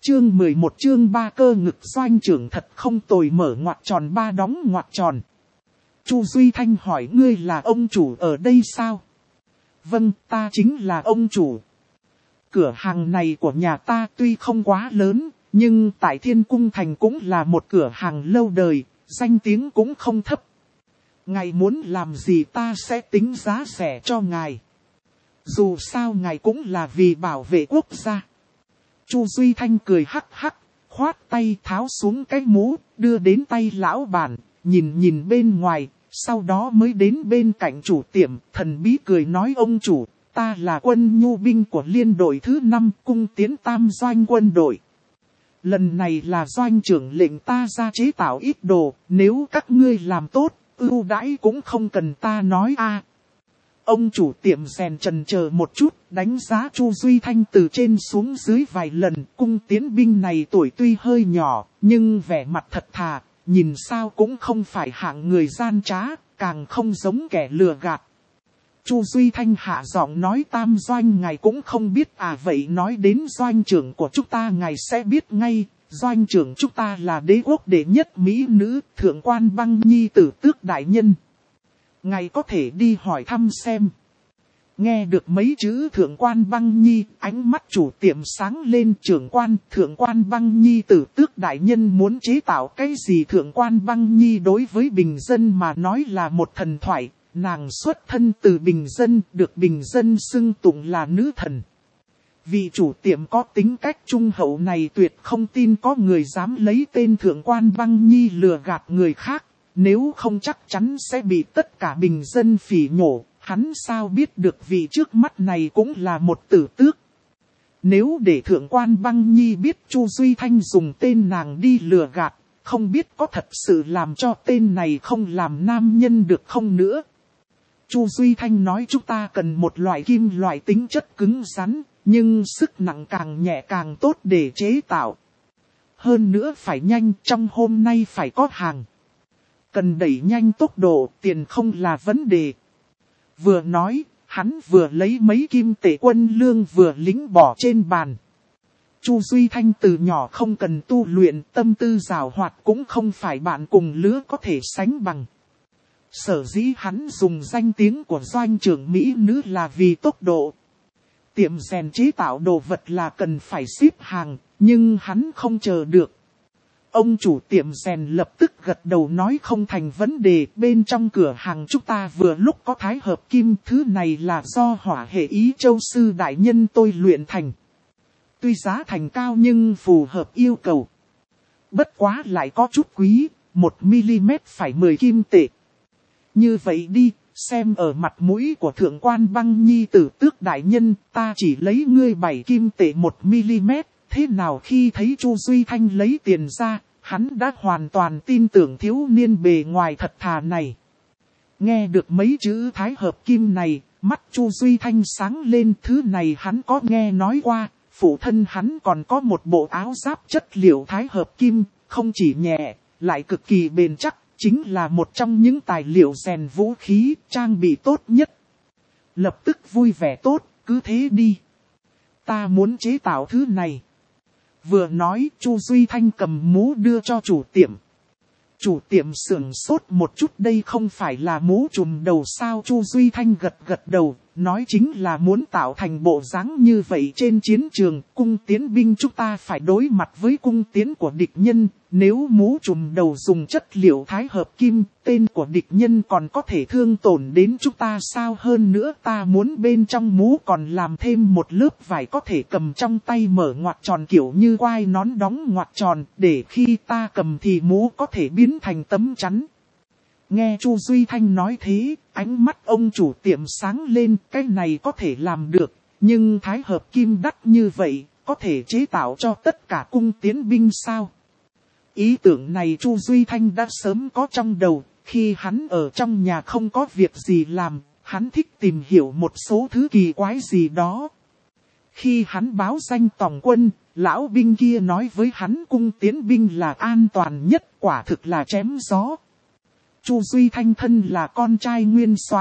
Chương 11 chương 3 cơ ngực doanh trưởng thật không tồi mở ngoặc tròn 3 đóng ngoặc tròn. Chu Duy Thanh hỏi ngươi là ông chủ ở đây sao? Vâng, ta chính là ông chủ. Cửa hàng này của nhà ta tuy không quá lớn, nhưng tại Thiên Cung Thành cũng là một cửa hàng lâu đời, danh tiếng cũng không thấp. Ngài muốn làm gì ta sẽ tính giá rẻ cho ngài. Dù sao ngài cũng là vì bảo vệ quốc gia. Chu Duy Thanh cười hắc hắc, khoát tay tháo xuống cái mũ, đưa đến tay lão bản, nhìn bên ngoài, sau đó mới đến bên cạnh chủ tiệm, thần bí cười nói ông chủ, ta là quân nhu binh của liên đội thứ 5 cung tiến tam doanh quân đội. Lần này là doanh trưởng lệnh ta ra chế tạo ít đồ, nếu các ngươi làm tốt, ưu đãi cũng không cần ta nói a. Ông chủ tiệm rèn chần chờ một chút, đánh giá Chu Duy Thanh từ trên xuống dưới vài lần. Cung tiến binh này tuổi tuy hơi nhỏ, nhưng vẻ mặt thật thà, nhìn sao cũng không phải hạng người gian trá, càng không giống kẻ lừa gạt. Chu Duy Thanh hạ giọng nói tam doanh ngài cũng không biết à, vậy nói đến doanh trưởng của chúng ta ngài sẽ biết ngay. Doanh trưởng chúng ta là đế quốc đệ nhất mỹ nữ, thượng quan Băng Nhi tử tước đại nhân. Ngài có thể đi hỏi thăm xem. Nghe được mấy chữ thượng quan Băng Nhi, ánh mắt chủ tiệm sáng lên. Trưởng quan, thượng quan Băng Nhi tử tước đại nhân muốn chế tạo cái gì? Thượng quan Băng Nhi đối với bình dân mà nói là một thần thoại. Nàng xuất thân từ bình dân, được bình dân xưng tụng là nữ thần. Vị chủ tiệm có tính cách trung hậu này tuyệt không tin có người dám lấy tên thượng quan Băng Nhi lừa gạt người khác. Nếu không chắc chắn sẽ bị tất cả bình dân phỉ nhổ, hắn sao biết được vị trước mắt này cũng là một tử tước. Nếu để thượng quan Băng Nhi biết Chu Duy Thanh dùng tên nàng đi lừa gạt, không biết có thật sự làm cho tên này không làm nam nhân được không nữa. Chu Duy Thanh nói chúng ta cần một loại kim loại tính chất cứng rắn, nhưng sức nặng càng nhẹ càng tốt để chế tạo. Hơn nữa phải nhanh, trong hôm nay phải có hàng. Cần đẩy nhanh tốc độ, tiền không là vấn đề. Vừa nói, hắn vừa lấy mấy kim tệ quân lương vừa lính bỏ trên bàn. Chu Duy Thanh từ nhỏ không cần tu luyện, tâm tư giàu hoạt cũng không phải bạn cùng lứa có thể sánh bằng. Sở dĩ hắn dùng danh tiếng của doanh trưởng mỹ nữ là vì tốc độ. Tiệm rèn chế tạo đồ vật là cần phải xếp hàng, nhưng hắn không chờ được. Ông chủ tiệm rèn lập tức gật đầu nói không thành vấn đề, bên trong cửa hàng chúng ta vừa lúc có thái hợp kim, thứ này là do hỏa hệ Ý Châu sư đại nhân tôi luyện thành. Tuy giá thành cao nhưng phù hợp yêu cầu. Bất quá lại có chút quý, 1mm phải 10 kim tệ. Như vậy đi, xem ở mặt mũi của thượng quan Băng Nhi tử tước đại nhân, ta chỉ lấy ngươi 7 kim tệ 1mm. Thế nào khi thấy Chu Duy Thanh lấy tiền ra, hắn đã hoàn toàn tin tưởng thiếu niên bề ngoài thật thà này. Nghe được mấy chữ thái hợp kim này, mắt Chu Duy Thanh sáng lên, thứ này hắn có nghe nói qua, phụ thân hắn còn có một bộ áo giáp chất liệu thái hợp kim, không chỉ nhẹ, lại cực kỳ bền chắc, chính là một trong những tài liệu rèn vũ khí, trang bị tốt nhất. Lập tức vui vẻ tốt, cứ thế đi. Ta muốn chế tạo thứ này. Vừa nói, Chu Duy Thanh cầm mũ đưa cho chủ tiệm. Chủ tiệm sửng sốt một chút, đây không phải là mũ trùm đầu sao? Chu Duy Thanh gật đầu, nói chính là muốn tạo thành bộ dáng như vậy trên chiến trường. Cung tiến binh chúng ta phải đối mặt với cung tiến của địch nhân. Nếu mũ trùm đầu dùng chất liệu thái hợp kim, tên của địch nhân còn có thể thương tổn đến chúng ta sao? Hơn nữa ta muốn bên trong mũ còn làm thêm một lớp vải có thể cầm trong tay mở ngoặc tròn kiểu như quai nón đóng ngoặc tròn, để khi ta cầm thì mũ có thể biến thành tấm chắn. Nghe Chu Duy Thanh nói thế, ánh mắt ông chủ tiệm sáng lên, cái này có thể làm được, nhưng thái hợp kim đắt như vậy, có thể chế tạo cho tất cả cung tiến binh sao? Ý tưởng này Chu Duy Thanh đã sớm có trong đầu, khi hắn ở trong nhà không có việc gì làm, hắn thích tìm hiểu một số thứ kỳ quái gì đó. Khi hắn báo danh tòng quân, lão binh kia nói với hắn cung tiến binh là an toàn nhất, quả thực là chém gió. Chu Duy Thanh thân là con trai nguyên soái,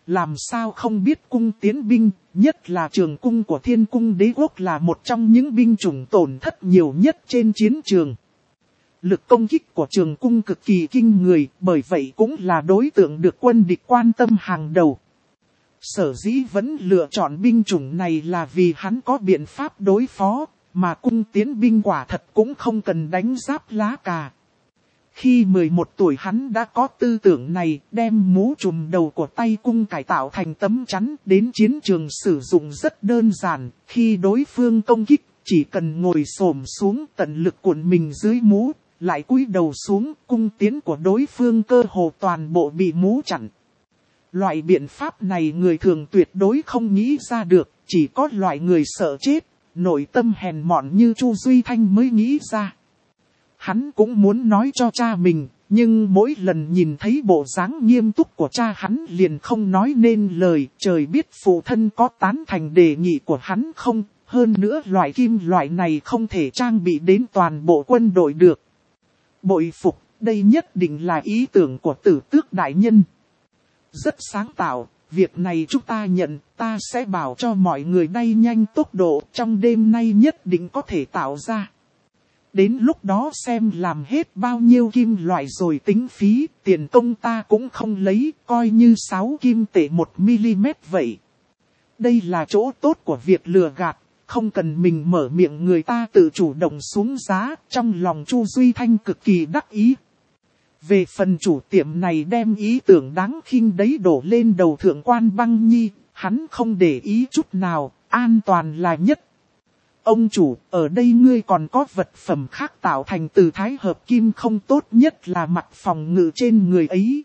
làm sao không biết cung tiến binh, nhất là trường cung của Thiên Cung Đế Quốc là một trong những binh chủng tổn thất nhiều nhất trên chiến trường. Lực công kích của trường cung cực kỳ kinh người, bởi vậy cũng là đối tượng được quân địch quan tâm hàng đầu. Sở dĩ vẫn lựa chọn binh chủng này là vì hắn có biện pháp đối phó, mà cung tiến binh quả thật cũng không cần đánh giáp lá cà. Khi 11 tuổi hắn đã có tư tưởng này, đem mũ trùm đầu của tay cung cải tạo thành tấm chắn, đến chiến trường sử dụng rất đơn giản. Khi đối phương công kích, chỉ cần ngồi xổm xuống tận lực cuộn mình dưới mũ, lại cúi đầu xuống, cung tiến của đối phương cơ hồ toàn bộ bị mũ chặn. Loại biện pháp này người thường tuyệt đối không nghĩ ra được, chỉ có loại người sợ chết, nội tâm hèn mọn như Chu Duy Thanh mới nghĩ ra. Hắn cũng muốn nói cho cha mình, nhưng mỗi lần nhìn thấy bộ dáng nghiêm túc của cha hắn liền không nói nên lời. Trời biết phụ thân có tán thành đề nghị của hắn không, hơn nữa loại kim loại này không thể trang bị đến toàn bộ quân đội được. Bội phục, đây nhất định là ý tưởng của Tử Tước đại nhân. Rất sáng tạo, việc này chúng ta nhận, ta sẽ bảo cho mọi người đẩy nhanh tốc độ, trong đêm nay nhất định có thể tạo ra. Đến lúc đó xem làm hết bao nhiêu kim loại rồi tính phí, tiền công ta cũng không lấy, coi như 6 kim tệ 1mm vậy. Đây là chỗ tốt của việc lừa gạt, không cần mình mở miệng người ta tự chủ động xuống giá, trong lòng Chu Duy Thanh cực kỳ đắc ý. Về phần chủ tiệm này đem ý tưởng đáng khinh đấy đổ lên đầu thượng quan Băng Nhi, hắn không để ý chút nào, an toàn là nhất. Ông chủ, ở đây ngươi còn có vật phẩm khác tạo thành từ thái hợp kim không, tốt nhất là mặt phòng ngự trên người ấy.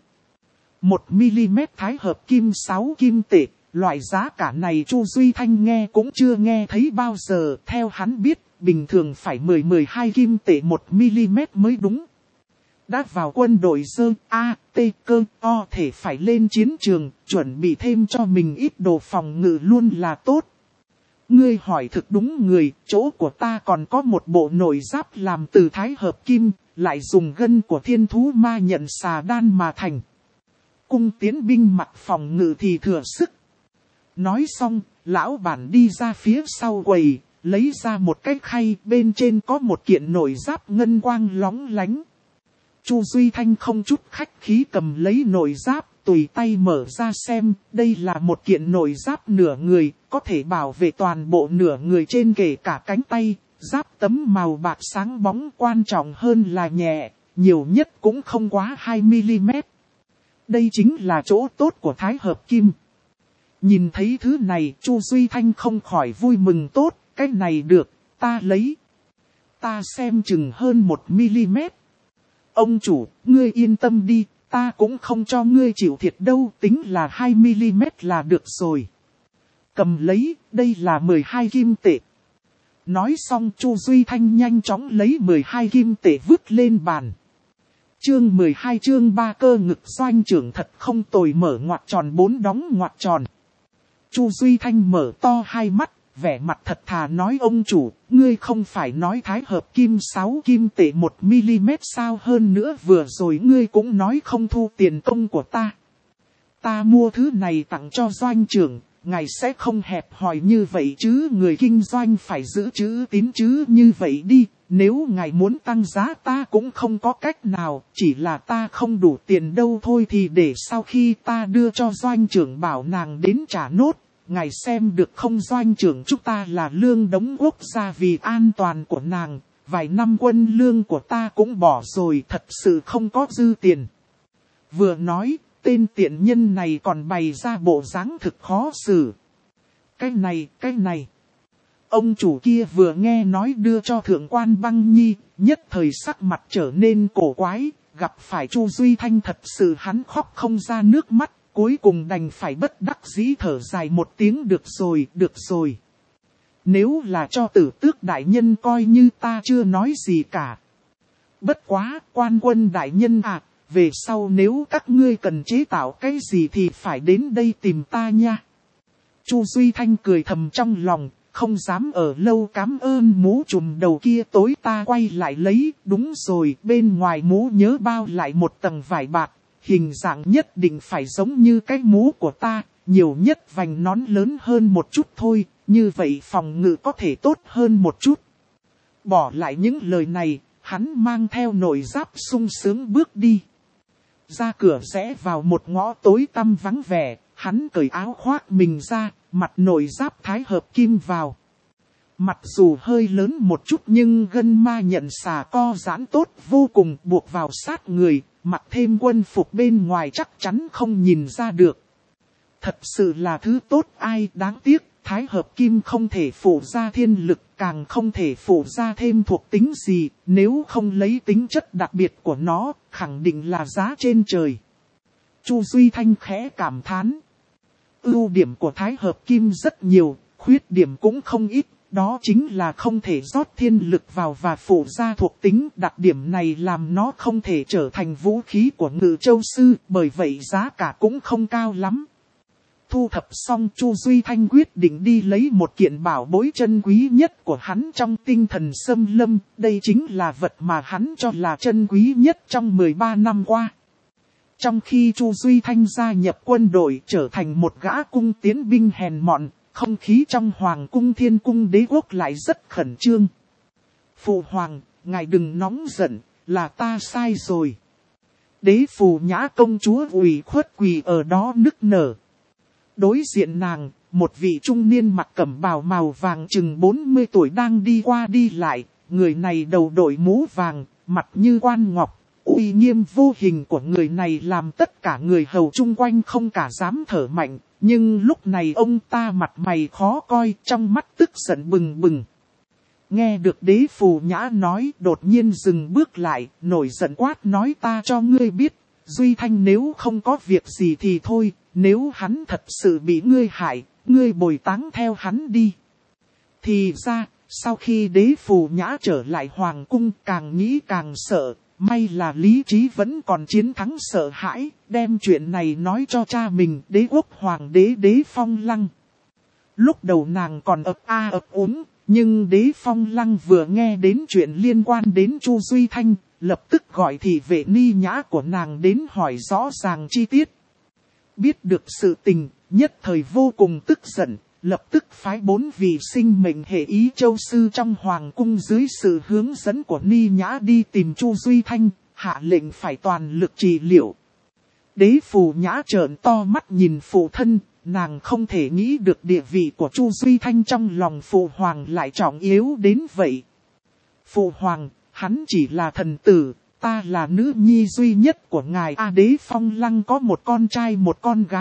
1mm thái hợp kim 6 kim tệ, loại giá cả này Chu Duy Thanh nghe cũng chưa nghe thấy bao giờ, theo hắn biết, bình thường phải 10-12 kim tệ 1mm mới đúng. Đã vào quân đội dơ, cơ, o thể phải lên chiến trường, chuẩn bị thêm cho mình ít đồ phòng ngự luôn là tốt. Ngươi hỏi thực đúng người, chỗ của ta còn có một bộ nội giáp làm từ thái hợp kim, lại dùng gân của thiên thú ma nhận xà đan mà thành. Cung tiến binh mặc phòng ngự thì thừa sức. Nói xong, lão bản đi ra phía sau quầy, lấy ra một cái khay, bên trên có một kiện nội giáp ngân quang lóng lánh. Chu Duy Thanh không chút khách khí cầm lấy nội giáp, tùy tay mở ra xem, đây là một kiện nội giáp nửa người, có thể bảo vệ toàn bộ nửa người trên kể cả cánh tay, giáp tấm màu bạc sáng bóng, quan trọng hơn là nhẹ, nhiều nhất cũng không quá 2mm. Đây chính là chỗ tốt của thái hợp kim. Nhìn thấy thứ này, Chu Duy Thanh không khỏi vui mừng, tốt, cái này được, ta lấy. Ta xem chừng hơn 1mm. Ông chủ, ngươi yên tâm đi, ta cũng không cho ngươi chịu thiệt đâu, tính là 2mm là được rồi. Cầm lấy, đây là 12 kim tệ. Nói xong Chu Duy Thanh nhanh chóng lấy 12 kim tệ vứt lên bàn. Chương 12 chương 3 cơ ngực doanh trưởng thật không tồi, mở ngoặc tròn 4 đóng ngoặc tròn. Chu Duy Thanh mở to hai mắt, vẻ mặt thật thà nói, ông chủ, ngươi không phải nói thái hợp kim 6 kim tệ 1mm sao, hơn nữa vừa rồi ngươi cũng nói không thu tiền công của ta. Ta mua thứ này tặng cho doanh trưởng, ngài sẽ không hẹp hòi như vậy chứ, người kinh doanh phải giữ chữ tín chứ, như vậy đi, nếu ngài muốn tăng giá ta cũng không có cách nào, chỉ là ta không đủ tiền đâu thôi, thì để sau khi ta đưa cho doanh trưởng bảo nàng đến trả nốt. Ngài xem được không, doanh trưởng chúng ta là lương đống quốc gia, vì an toàn của nàng, vài năm quân lương của ta cũng bỏ rồi, thật sự không có dư tiền. Vừa nói, tên tiện nhân này còn bày ra bộ dáng thực khó xử. Cái này. Ông chủ kia vừa nghe nói đưa cho thượng quan Băng Nhi, nhất thời sắc mặt trở nên cổ quái, gặp phải Chu Duy Thanh thật sự hắn khóc không ra nước mắt. Cuối cùng đành phải bất đắc dĩ thở dài một tiếng, được rồi. Nếu là cho Tử Tước đại nhân coi như ta chưa nói gì cả. Bất quá, quan quân đại nhân à, về sau nếu các ngươi cần chế tạo cái gì thì phải đến đây tìm ta nha. Chu Duy Thanh cười thầm trong lòng, không dám ở lâu, cảm ơn mũ trùm đầu kia, tối ta quay lại lấy, đúng rồi, bên ngoài mũ nhớ bao lại một tầng vải bạc. Hình dạng nhất định phải giống như cái mũ của ta, nhiều nhất vành nón lớn hơn một chút thôi, như vậy phòng ngự có thể tốt hơn một chút. Bỏ lại những lời này, hắn mang theo nội giáp sung sướng bước đi. Ra cửa rẽ vào một ngõ tối tăm vắng vẻ, hắn cởi áo khoác mình ra, mặt nội giáp thái hợp kim vào. Mặc dù hơi lớn một chút nhưng gân ma nhận xà co giãn tốt vô cùng, buộc vào sát người, mặc thêm quân phục bên ngoài chắc chắn không nhìn ra được. Thật sự là thứ tốt ai, đáng tiếc, thái hợp kim không thể phụ ra thiên lực, càng không thể phụ ra thêm thuộc tính gì, nếu không lấy tính chất đặc biệt của nó, khẳng định là giá trên trời. Chu Duy Thanh khẽ cảm thán. Ưu điểm của thái hợp kim rất nhiều, khuyết điểm cũng không ít, đó chính là không thể rót thiên lực vào và phụ ra thuộc tính. Đặc điểm này làm nó không thể trở thành vũ khí của Ngự Châu Sư, bởi vậy giá cả cũng không cao lắm. Thu thập xong, Chu Duy Thanh quyết định đi lấy một kiện bảo bối chân quý nhất của hắn trong tinh thần xâm lâm. Đây chính là vật mà hắn cho là chân quý nhất trong 13 năm qua. Trong khi Chu Duy Thanh gia nhập quân đội trở thành một gã cung tiến binh hèn mọn, không khí trong Hoàng cung Thiên Cung Đế Quốc lại rất khẩn trương. Phụ Hoàng, ngài đừng nóng giận, là ta sai rồi. Đế Phù Nhã công chúa ủy khuất quỳ ở đó nức nở. Đối diện nàng, một vị trung niên mặc cẩm bào màu vàng chừng 40 tuổi đang đi qua đi lại. Người này đầu đội mũ vàng, mặt như quan ngọc. Uy nghiêm vô hình của người này làm tất cả người hầu chung quanh không cả dám thở mạnh. Nhưng lúc này ông ta mặt mày khó coi, trong mắt tức giận bừng bừng. Nghe được Đế Phù Nhã nói, đột nhiên dừng bước lại, nổi giận quát nói ta cho ngươi biết. Duy Thanh nếu không có việc gì thì thôi, nếu hắn thật sự bị ngươi hại, ngươi bồi táng theo hắn đi. Thì ra, sau khi Đế Phù Nhã trở lại Hoàng cung càng nghĩ càng sợ, may là lý trí vẫn còn chiến thắng sợ hãi, đem chuyện này nói cho cha mình, Đế quốc Hoàng đế Đế Phong Lăng. Lúc đầu nàng còn ấp a ấp úng, nhưng Đế Phong Lăng vừa nghe đến chuyện liên quan đến Chu Duy Thanh, lập tức gọi thị vệ ni nhã của nàng đến hỏi rõ ràng chi tiết. Biết được sự tình, nhất thời vô cùng tức giận, lập tức phái 4 vị sinh mệnh hệ Ý Châu Sư trong Hoàng cung dưới sự hướng dẫn của ni nhã đi tìm Chu Duy Thanh, hạ lệnh phải toàn lực trị liệu. Đế Phù Nhã trợn to mắt nhìn phụ thân, nàng không thể nghĩ được địa vị của Chu Duy Thanh trong lòng Phụ Hoàng lại trọng yếu đến vậy. Phụ Hoàng, hắn chỉ là thần tử, ta là nữ nhi duy nhất của ngài. Đế Phong Lăng có một con trai một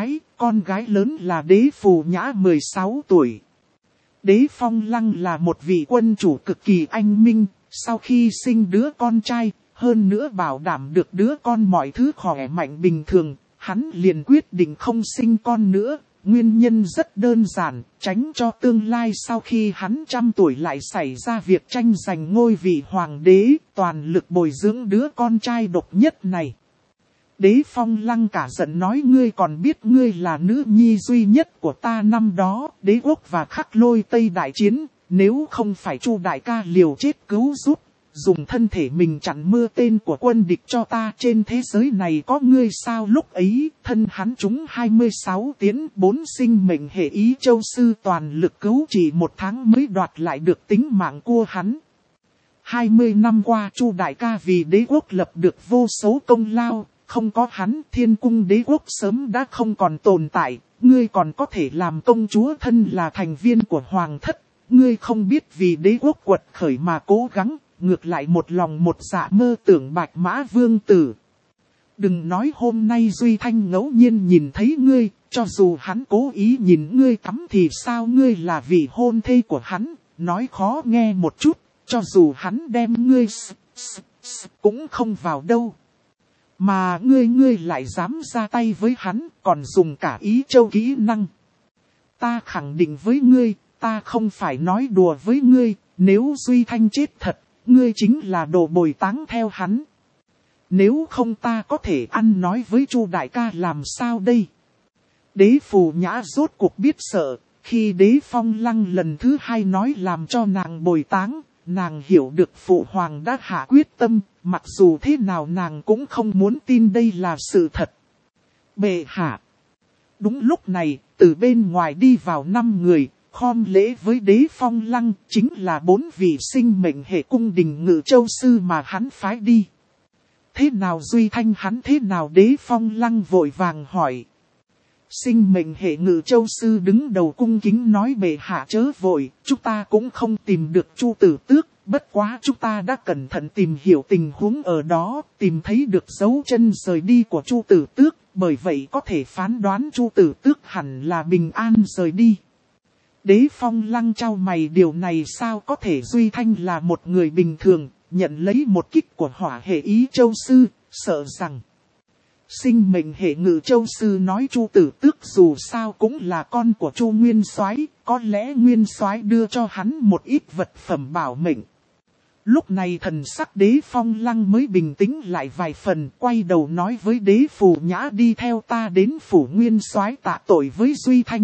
con gái lớn là Đế Phù Nhã 16 tuổi. Đế Phong Lăng là một vị quân chủ cực kỳ anh minh, sau khi sinh đứa con trai, hơn nữa bảo đảm được đứa con mọi thứ khỏe mạnh bình thường, hắn liền quyết định không sinh con nữa. Nguyên nhân rất đơn giản, tránh cho tương lai sau khi hắn trăm tuổi lại xảy ra việc tranh giành ngôi vị hoàng đế, toàn lực bồi dưỡng đứa con trai độc nhất này. Đế Phong Lăng cả giận nói ngươi còn biết ngươi là nữ nhi duy nhất của ta năm đó, Đế quốc và Khắc Lôi Tây đại chiến, nếu không phải Chu đại ca liều chết cứu giúp, dùng thân thể mình chặn mưa tên của quân địch cho ta, trên thế giới này có ngươi sao? Lúc ấy, thân hắn trúng 26 tiến 4 sinh mệnh hệ Ý Châu Sư toàn lực cứu chỉ 1 tháng mới đoạt lại được tính mạng của hắn. 20 năm qua Chu đại ca vì đế quốc lập được vô số công lao, không có hắn Thiên Cung Đế quốc sớm đã không còn tồn tại, ngươi còn có thể làm công chúa thân là thành viên của hoàng thất, ngươi không biết vì đế quốc quật khởi mà cố gắng. Ngược lại một lòng một dạ mơ tưởng Bạch Mã Vương tử. Đừng nói hôm nay Duy Thanh ngẫu nhiên nhìn thấy ngươi, cho dù hắn cố ý nhìn ngươi tắm thì sao? Ngươi là vị hôn thê của hắn, nói khó nghe một chút, cho dù hắn đem ngươi cũng không vào đâu. Mà ngươi lại dám ra tay với hắn, còn dùng cả Ý Châu kỹ năng. Ta khẳng định với ngươi, ta không phải nói đùa với ngươi, nếu Duy Thanh chết thật, ngươi chính là đồ bồi táng theo hắn. Nếu không ta có thể ăn nói với Chu đại ca làm sao đây? Đế Phù Nhã rốt cuộc biết sợ, khi Đế Phong Lăng lần thứ 2 nói làm cho nàng bồi táng, nàng hiểu được Phụ Hoàng đã hạ quyết tâm, mặc dù thế nào nàng cũng không muốn tin đây là sự thật. Bệ hạ. Đúng lúc này, từ bên ngoài đi vào 5 người, khom lễ với Đế Phong Lăng, chính là 4 vị sinh mệnh hệ cung đình Ngự Châu Sư mà hắn phái đi. Thế nào Duy Thanh hắn thế nào Đế Phong Lăng vội vàng hỏi. Sinh mệnh hệ Ngự Châu Sư đứng đầu cung kính nói bệ hạ chớ vội, chúng ta cũng không tìm được Chu Tử Tước, bất quá chúng ta đã cẩn thận tìm hiểu tình huống ở đó, tìm thấy được dấu chân rời đi của Chu Tử Tước, bởi vậy có thể phán đoán Chu Tử Tước hẳn là bình an rời đi. Đế Phong Lăng chau mày điều này sao có thể Duy Thanh là một người bình thường, nhận lấy một kích của hỏa hệ Ý Châu Sư, sợ rằng. Sinh mệnh hệ Ngự Châu Sư nói Chu Tử Tước dù sao cũng là con của Chu Nguyên Soái, có lẽ Nguyên Soái đưa cho hắn một ít vật phẩm bảo mệnh. Lúc này thần sắc Đế Phong Lăng mới bình tĩnh lại vài phần, quay đầu nói với Đế Phù Nhã đi theo ta đến phủ Nguyên Soái tạ tội với Duy Thanh.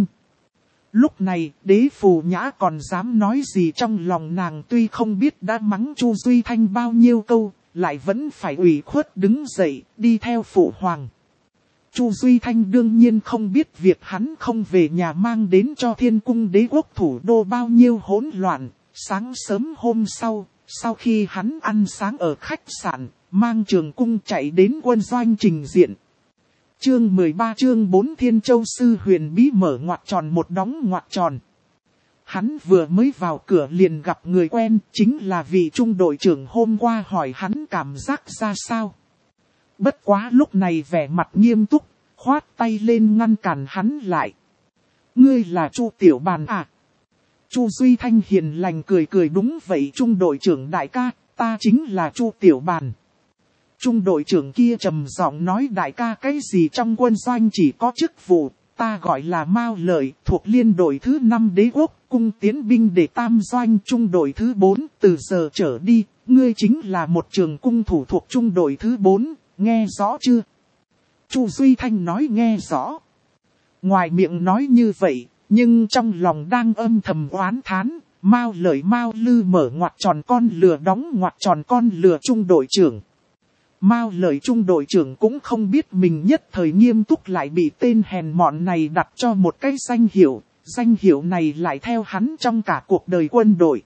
Lúc này, Đế Phù Nhã còn dám nói gì trong lòng nàng, tuy không biết đã mắng Chu Duy Thanh bao nhiêu câu, lại vẫn phải ủy khuất đứng dậy, đi theo phụ hoàng. Chu Duy Thanh đương nhiên không biết việc hắn không về nhà mang đến cho Thiên Cung Đế quốc thủ đô bao nhiêu hỗn loạn. Sáng sớm hôm sau khi hắn ăn sáng ở khách sạn, mang Trường Cung chạy đến quân doanh trình diện. Chương 13 chương 4 Thiên Châu Sư huyền bí mở ngoặc tròn một đóng ngoặc tròn. Hắn vừa mới vào cửa liền gặp người quen, chính là vị trung đội trưởng hôm qua hỏi hắn cảm giác ra sao. Bất quá lúc này vẻ mặt nghiêm túc, khoát tay lên ngăn cản hắn lại. Ngươi là Chu Tiểu Bàn à? Chu Duy Thanh hiền lành cười cười đúng vậy trung đội trưởng đại ca, ta chính là Chu Tiểu Bàn. Trung đội trưởng kia trầm giọng nói đại ca cái gì trong quân doanh chỉ có chức vụ, ta gọi là Mao Lợi thuộc liên đội thứ 5 đế quốc, cung tiến binh để tam doanh trung đội thứ 4, từ giờ trở đi, ngươi chính là một trường cung thủ thuộc trung đội thứ 4, nghe rõ chưa? Chu Duy Thanh nói nghe rõ. Ngoài miệng nói như vậy, nhưng trong lòng đang âm thầm oán thán, Mao Lợi Mao Lư mở ngoặc tròn con lừa đóng ngoặc tròn con lừa trung đội trưởng. Mao Lợi trung đội trưởng cũng không biết mình nhất thời nghiêm túc lại bị tên hèn mọn này đặt cho một cái danh hiệu này lại theo hắn trong cả cuộc đời quân đội.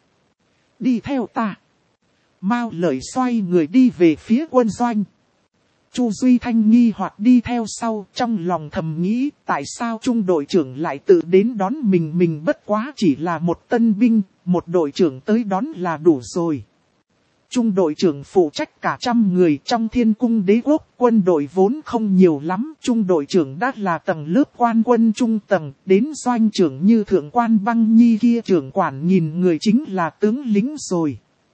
Đi theo ta. Mao Lợi xoay người đi về phía quân doanh. Chu Duy Thanh nghi hoặc đi theo sau, trong lòng thầm nghĩ tại sao trung đội trưởng lại tự đến đón mình bất quá chỉ là một tân binh, một đội trưởng tới đón là đủ rồi. Trung đội trưởng phụ trách cả 100 người trong Thiên Cung Đế quốc, quân đội vốn không nhiều lắm, trung đội trưởng đã là tầng lớp quan quân trung tầng, đến doanh trưởng như thượng quan Băng Nhi kia trưởng quản nghìn người chính là tướng lính rồi.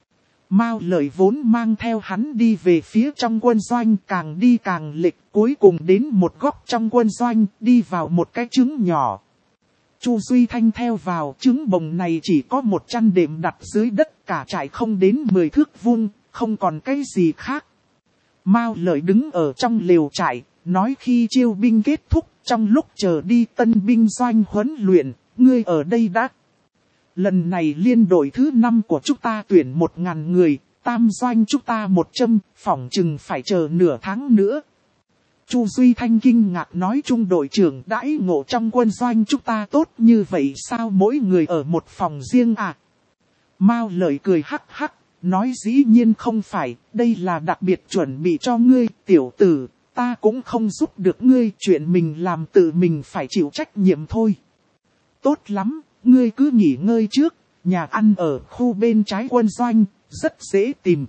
Mao Lợi vốn mang theo hắn đi về phía trong quân doanh, càng đi càng lệch, cuối cùng đến một góc trong quân doanh, đi vào một cái trướng nhỏ. Chu Duy Thanh theo vào, trướng bồng này chỉ có một chăn đệm đặt dưới đất, cả trại không đến 10 thước vuông, không còn cái gì khác. Mao Lợi đứng ở trong lều trại, nói khi chiêu binh kết thúc, trong lúc chờ đi tân binh doanh huấn luyện, ngươi ở đây đã. Lần này liên đội thứ 5 của chúng ta tuyển 1000 người, tam doanh chúng ta 100, phỏng chừng phải chờ nửa tháng nữa. Chu Duy Thanh kinh ngạc nói trung đội trưởng đãi ngộ trong quân doanh chúng ta tốt như vậy sao mỗi người ở một phòng riêng à? Mao Lợi cười hắc hắc, nói dĩ nhiên không phải, đây là đặc biệt chuẩn bị cho ngươi, tiểu tử, ta cũng không giúp được ngươi, chuyện mình làm tự mình phải chịu trách nhiệm thôi. Tốt lắm, ngươi cứ nghỉ ngơi trước, nhà ăn ở khu bên trái quân doanh, rất dễ tìm.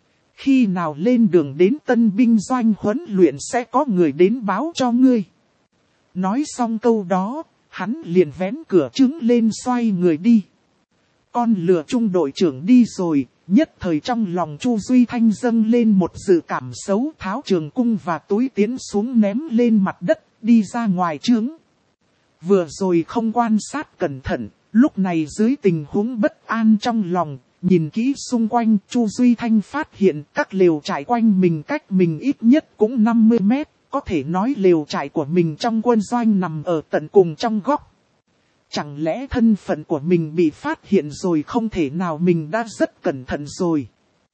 Khi nào lên đường đến tân binh doanh huấn luyện sẽ có người đến báo cho ngươi. Nói xong câu đó, hắn liền vén cửa trướng lên xoay người đi. Con lừa trung đội trưởng đi rồi, nhất thời trong lòng Chu Duy Thanh dâng lên một dự cảm xấu, tháo trường cung và túi tiến xuống ném lên mặt đất, đi ra ngoài trướng. Vừa rồi không quan sát cẩn thận, lúc này dưới tình huống bất an trong lòng, nhìn kỹ xung quanh, Chu Duy Thanh phát hiện các lều trại quanh mình cách mình ít nhất cũng 50 mét, có thể nói lều trại của mình trong quân doanh nằm ở tận cùng trong góc. Chẳng lẽ thân phận của mình bị phát hiện rồi, không thể nào, mình đã rất cẩn thận rồi.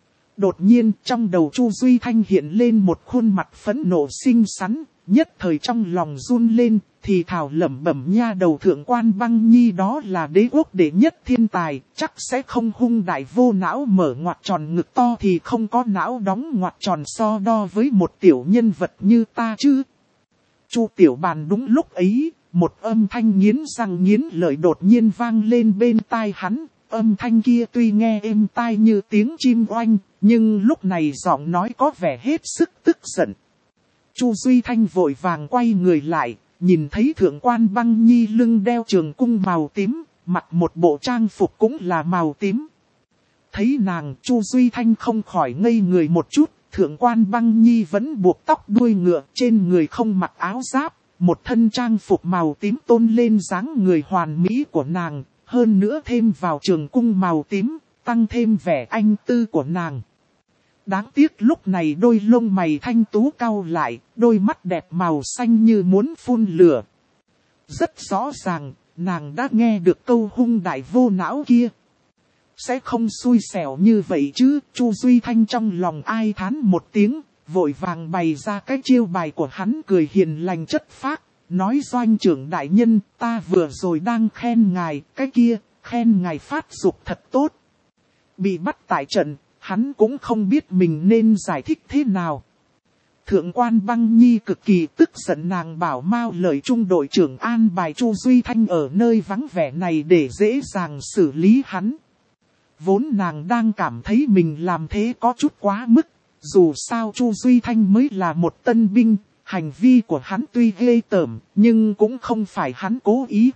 Đột nhiên trong đầu Chu Duy Thanh hiện lên một khuôn mặt phẫn nộ xinh xắn, nhất thời trong lòng run lên, thì thào lẩm bẩm nha đầu Thượng Quan Băng Nhi đó là đế quốc đệ nhất thiên tài, chắc sẽ không hung đại vô não mở ngoặc tròn ngực to thì không có não đóng ngoặc tròn so đo với một tiểu nhân vật như ta chứ. Chu Tiểu Bàn đúng lúc ấy, một âm thanh nghiến răng nghiến lợi đột nhiên vang lên bên tai hắn. Âm thanh kia tuy nghe êm tai như tiếng chim oanh, nhưng lúc này giọng nói có vẻ hết sức tức giận. Chu Duy Thanh vội vàng quay người lại, nhìn thấy Thượng Quan Băng Nhi lưng đeo trường cung màu tím, mặc một bộ trang phục cũng là màu tím. Thấy nàng, Chu Duy Thanh không khỏi ngây người một chút. Thượng Quan Băng Nhi vẫn buộc tóc đuôi ngựa, trên người không mặc áo giáp, một thân trang phục màu tím tôn lên dáng người hoàn mỹ của nàng, hơn nữa thêm vào trường cung màu tím, tăng thêm vẻ anh tư của nàng. Đáng tiếc lúc này đôi lông mày thanh tú cau lại, đôi mắt đẹp màu xanh như muốn phun lửa. Rất rõ ràng, nàng đã nghe được câu hung đại vô não kia. Sẽ không xui xẻo như vậy chứ, Chu Duy Thanh trong lòng ai thán một tiếng, vội vàng bày ra cái chiêu bài của hắn cười hiền lành chất phác, nói Doanh trưởng đại nhân, ta vừa rồi đang khen ngài, cái kia, khen ngài phát dục thật tốt. Bị bắt tại trận, hắn cũng không biết mình nên giải thích thế nào. Thượng Quan Băng Nhi cực kỳ tức giận, nàng bảo Mao lời trung đội trưởng an bài Chu Duy Thanh ở nơi vắng vẻ này để dễ dàng xử lý hắn. Vốn nàng đang cảm thấy mình làm thế có chút quá mức, dù sao Chu Duy Thanh mới là một tân binh, hành vi của hắn tuy ghê tởm, nhưng cũng không phải hắn cố ý.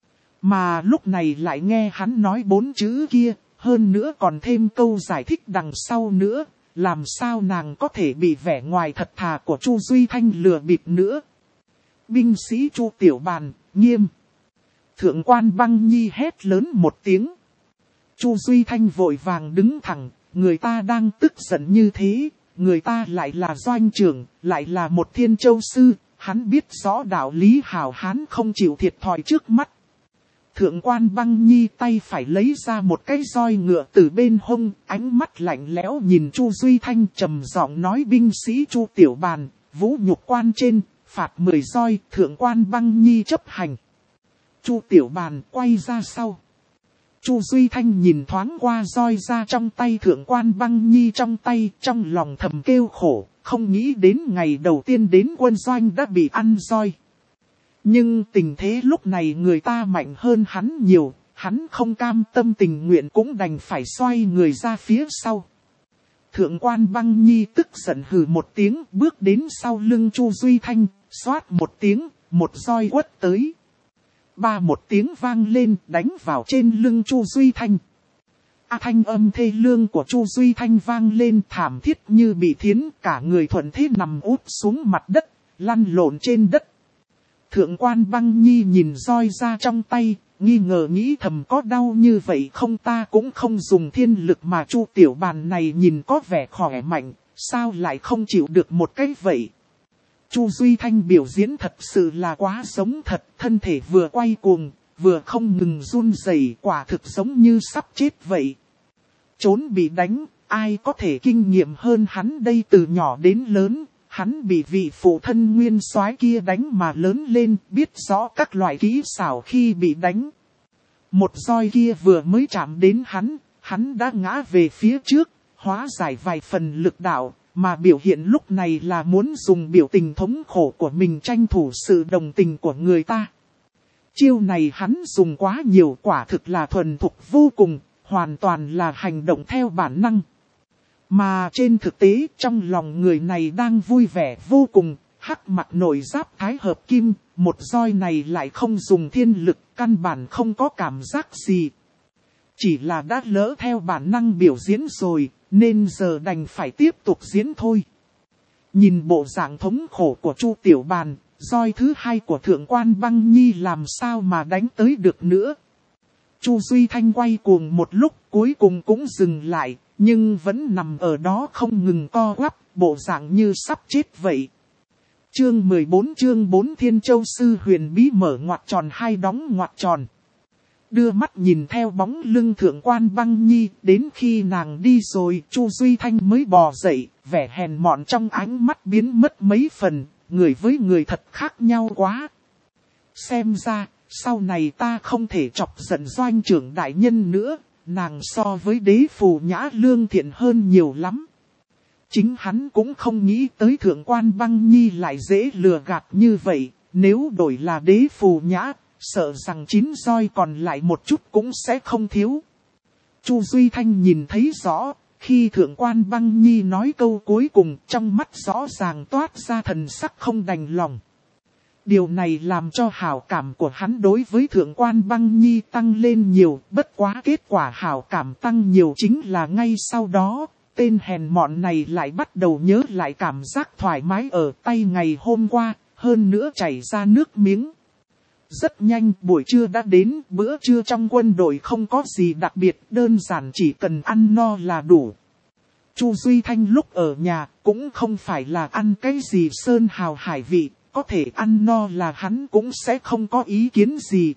Mà lúc này lại nghe hắn nói 4 chữ kia, hơn nữa còn thêm câu giải thích đằng sau nữa, làm sao nàng có thể bị vẻ ngoài thật thà của Chu Duy Thanh lừa bịp nữa. Binh sĩ Chu Tiểu Bàn, nghiêm. Thượng Quan Băng Nhi hét lớn một tiếng. Chu Duy Thanh vội vàng đứng thẳng, người ta đang tức giận như thế, người ta lại là doanh trưởng, lại là một thiên châu sư, hắn biết rõ đạo lý hào hán không chịu thiệt thòi trước mắt. Thượng Quan Băng Nhi tay phải lấy ra một cái roi ngựa từ bên hông, ánh mắt lạnh lẽo nhìn Chu Duy Thanh trầm giọng nói binh sĩ Chu Tiểu Bàn, vũ nhục quan trên, phạt 10 roi, Thượng Quan Băng Nhi chấp hành. Chu Tiểu Bàn quay ra sau. Chu Duy Thanh nhìn thoáng qua roi ra trong tay Thượng Quan Băng Nhi trong tay, trong lòng thầm kêu khổ, không nghĩ đến ngày đầu tiên đến quân doanh đã bị ăn roi. Nhưng tình thế lúc này người ta mạnh hơn hắn nhiều, hắn không cam tâm tình nguyện cũng đành phải xoay người ra phía sau. Thượng Quan Băng Nhi tức giận hừ một tiếng, bước đến sau lưng Chu Duy Thanh, xoát một tiếng, một roi quất tới. Ba một tiếng vang lên, đánh vào trên lưng Chu Duy Thanh. Thanh âm thê lương của Chu Duy Thanh vang lên thảm thiết như bị thiến, cả người thuận thế nằm úp xuống mặt đất, lăn lộn trên đất. Thượng Quan Băng Nhi nhìn roi ra trong tay, nghi ngờ nghĩ thầm có đau như vậy không, ta cũng không dùng thiên lực mà Chu Tiểu Bàn này nhìn có vẻ khỏe mạnh, sao lại không chịu được một cái vậy. Chu Duy Thanh biểu diễn thật sự là quá giống thật, thân thể vừa quay cuồng, vừa không ngừng run rẩy, quả thực giống như sắp chết vậy. Trốn bị đánh, ai có thể kinh nghiệm hơn hắn đây, từ nhỏ đến lớn, hắn bị vị phụ thân nguyên soái kia đánh mà lớn lên, biết rõ các loại kỹ xảo khi bị đánh. Một roi kia vừa mới chạm đến hắn đã ngã về phía trước, hóa giải vài phần lực đạo. Mà biểu hiện lúc này là muốn dùng biểu tình thống khổ của mình tranh thủ sự đồng tình của người ta. Chiêu này hắn dùng quá nhiều, quả thực là thuần thục vô cùng, hoàn toàn là hành động theo bản năng. Mà trên thực tế trong lòng người này đang vui vẻ vô cùng, hắc mặt nội giáp thái hợp kim, một roi này lại không dùng thiên lực, căn bản không có cảm giác gì. Chỉ là đã lỡ theo bản năng biểu diễn rồi, nên giờ đành phải tiếp tục diễn thôi. Nhìn bộ dạng thống khổ của Chu Tiểu Bàn, roi thứ hai của Thượng Quan Băng Nhi làm sao mà đánh tới được nữa. Chu Duy Thanh quay cuồng một lúc cuối cùng cũng dừng lại, nhưng vẫn nằm ở đó không ngừng co quắp, bộ dạng như sắp chết vậy. Chương 14 Thiên Châu Sư Huyền Bí mở ngoặc tròn hai đóng ngoặc tròn. Đưa mắt nhìn theo bóng lưng Thượng Quan Băng Nhi, đến khi nàng đi rồi Chu Duy Thanh mới bò dậy, vẻ hèn mọn trong ánh mắt biến mất mấy phần, người với người thật khác nhau quá. Xem ra, sau này ta không thể chọc giận doanh trưởng đại nhân nữa, nàng so với đế phù nhã lương thiện hơn nhiều lắm. Chính hắn cũng không nghĩ tới thượng quan băng nhi lại dễ lừa gạt như vậy, nếu đổi là đế phù nhã, sợ rằng 9 roi còn lại một chút cũng sẽ không thiếu. Chu Duy Thanh nhìn thấy rõ, khi thượng quan băng nhi nói câu cuối cùng trong mắt rõ ràng toát ra thần sắc không đành lòng. Điều này làm cho hảo cảm của hắn đối với thượng quan băng nhi tăng lên nhiều, bất quá kết quả hảo cảm tăng nhiều chính là ngay sau đó, tên hèn mọn này lại bắt đầu nhớ lại cảm giác thoải mái ở tay ngày hôm qua, hơn nữa chảy ra nước miếng. Rất nhanh buổi trưa đã đến, bữa trưa trong quân đội không có gì đặc biệt, đơn giản chỉ cần ăn no là đủ. Chu Duy Thanh lúc ở nhà cũng không phải là ăn cái gì sơn hào hải vị, có thể ăn no là hắn cũng sẽ không có ý kiến gì.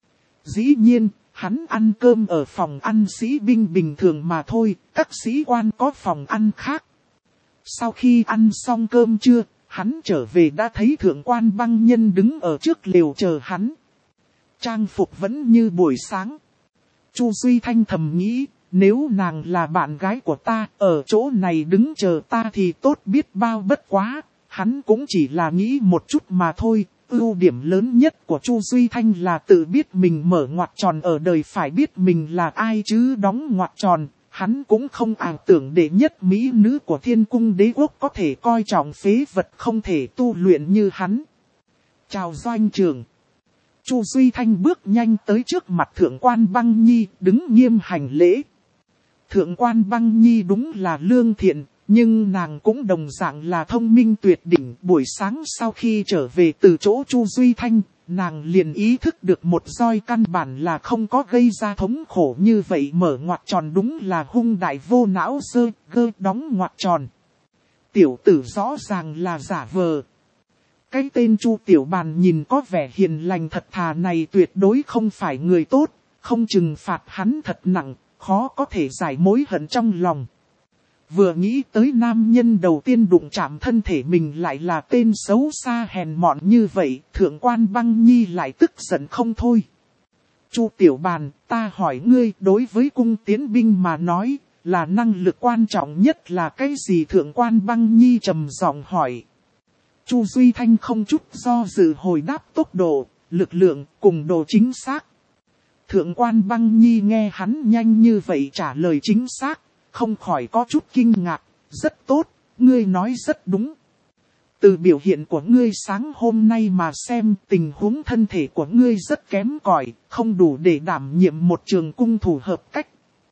Dĩ nhiên, hắn ăn cơm ở phòng ăn sĩ binh bình thường mà thôi, các sĩ quan có phòng ăn khác. Sau khi ăn xong cơm trưa, hắn trở về đã thấy thượng quan băng nhân đứng ở trước lều chờ hắn. Trang phục vẫn như buổi sáng. Chu Duy Thanh thầm nghĩ, nếu nàng là bạn gái của ta, ở chỗ này đứng chờ ta thì tốt biết bao. Bất quá, hắn cũng chỉ là nghĩ một chút mà thôi. Ưu điểm lớn nhất của Chu Duy Thanh là tự biết mình mở ngoặc tròn ở đời, phải biết mình là ai chứ đóng ngoặc tròn. Hắn cũng không ảo tưởng đệ nhất mỹ nữ của thiên cung đế quốc có thể coi trọng phế vật không thể tu luyện như hắn. Chào doanh trưởng. Chu Duy Thanh bước nhanh tới trước mặt thượng quan băng nhi, đứng nghiêm hành lễ. Thượng quan băng nhi đúng là lương thiện, nhưng nàng cũng đồng dạng là thông minh tuyệt đỉnh. Buổi sáng sau khi trở về từ chỗ Chu Duy Thanh, nàng liền ý thức được một roi căn bản là không có gây ra thống khổ như vậy. Mở ngoặc tròn đúng là hung đại vô não dơ gơ đóng ngoặc tròn. Tiểu tử rõ ràng là giả vờ. Cái tên Chu Tiểu Bàn nhìn có vẻ hiền lành thật thà này tuyệt đối không phải người tốt, không trừng phạt hắn thật nặng, khó có thể giải mối hận trong lòng. Vừa nghĩ tới nam nhân đầu tiên đụng chạm thân thể mình lại là tên xấu xa hèn mọn như vậy, thượng quan băng nhi lại tức giận không thôi. Chu Tiểu Bàn, ta hỏi ngươi, đối với cung tiến binh mà nói, là năng lực quan trọng nhất là cái gì? Thượng quan băng nhi trầm giọng hỏi. Chu Duy Thanh không chút do dự hồi đáp tốc độ, lực lượng cùng độ chính xác. Thượng quan băng nhi nghe hắn nhanh như vậy trả lời chính xác, không khỏi có chút kinh ngạc. Rất tốt, ngươi nói rất đúng. Từ biểu hiện của ngươi sáng hôm nay mà xem, tình huống thân thể của ngươi rất kém cỏi, không đủ để đảm nhiệm một trường cung thủ hợp cách.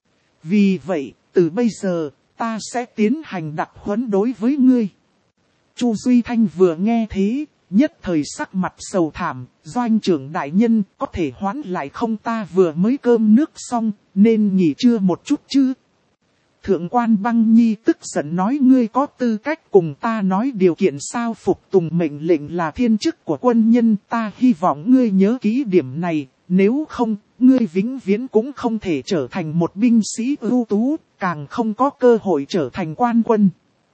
Vì vậy, từ bây giờ, ta sẽ tiến hành đặc huấn đối với ngươi. Chu Duy Thanh vừa nghe thế, nhất thời sắc mặt sầu thảm, doanh trưởng đại nhân có thể hoãn lại không, ta vừa mới cơm nước xong, nên nghỉ trưa một chút chứ. Thượng quan băng nhi tức giận nói, ngươi có tư cách cùng ta nói điều kiện sao? Phục tùng mệnh lệnh là thiên chức của quân nhân, ta hy vọng ngươi nhớ kỹ điểm này, nếu không, ngươi vĩnh viễn cũng không thể trở thành một binh sĩ ưu tú, càng không có cơ hội trở thành quan quân.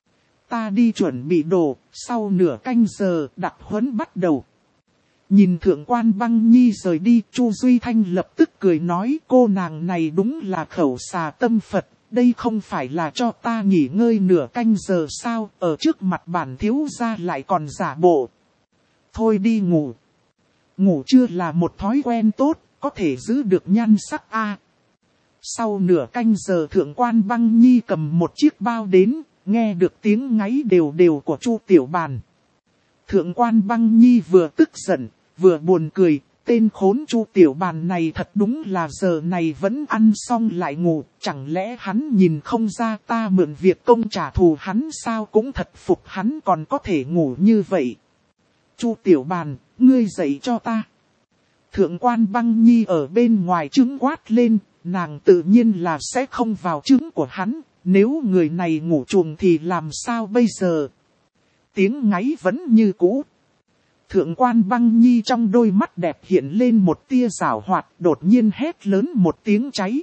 Ta đi chuẩn bị đồ, sau nửa canh giờ đặc huấn bắt đầu. Nhìn thượng quan băng nhi rời đi, Chu Duy Thanh lập tức cười nói, cô nàng này đúng là khẩu xà tâm Phật, đây không phải là cho ta nghỉ ngơi nửa canh giờ sao, ở trước mặt bản thiếu gia lại còn giả bộ. Thôi đi ngủ. Ngủ trưa là một thói quen tốt, có thể giữ được nhan sắc a. Sau nửa canh giờ thượng quan băng nhi cầm một chiếc bao đến, nghe được tiếng ngáy đều đều của Chu Tiểu Bàn. Thượng quan băng nhi vừa tức giận, vừa buồn cười, tên khốn Chu Tiểu Bàn này thật đúng là giờ này vẫn ăn xong lại ngủ, chẳng lẽ hắn nhìn không ra ta mượn việc công trả thù hắn sao? Cũng thật phục hắn còn có thể ngủ như vậy. Chu Tiểu Bàn, ngươi dậy cho ta. Thượng quan băng nhi ở bên ngoài trứng quát lên, nàng tự nhiên là sẽ không vào trứng của hắn. Nếu người này ngủ chuồng thì làm sao bây giờ? Tiếng ngáy vẫn như cũ. Thượng quan băng nhi trong đôi mắt đẹp hiện lên một tia giảo hoạt, đột nhiên hét lớn một tiếng cháy.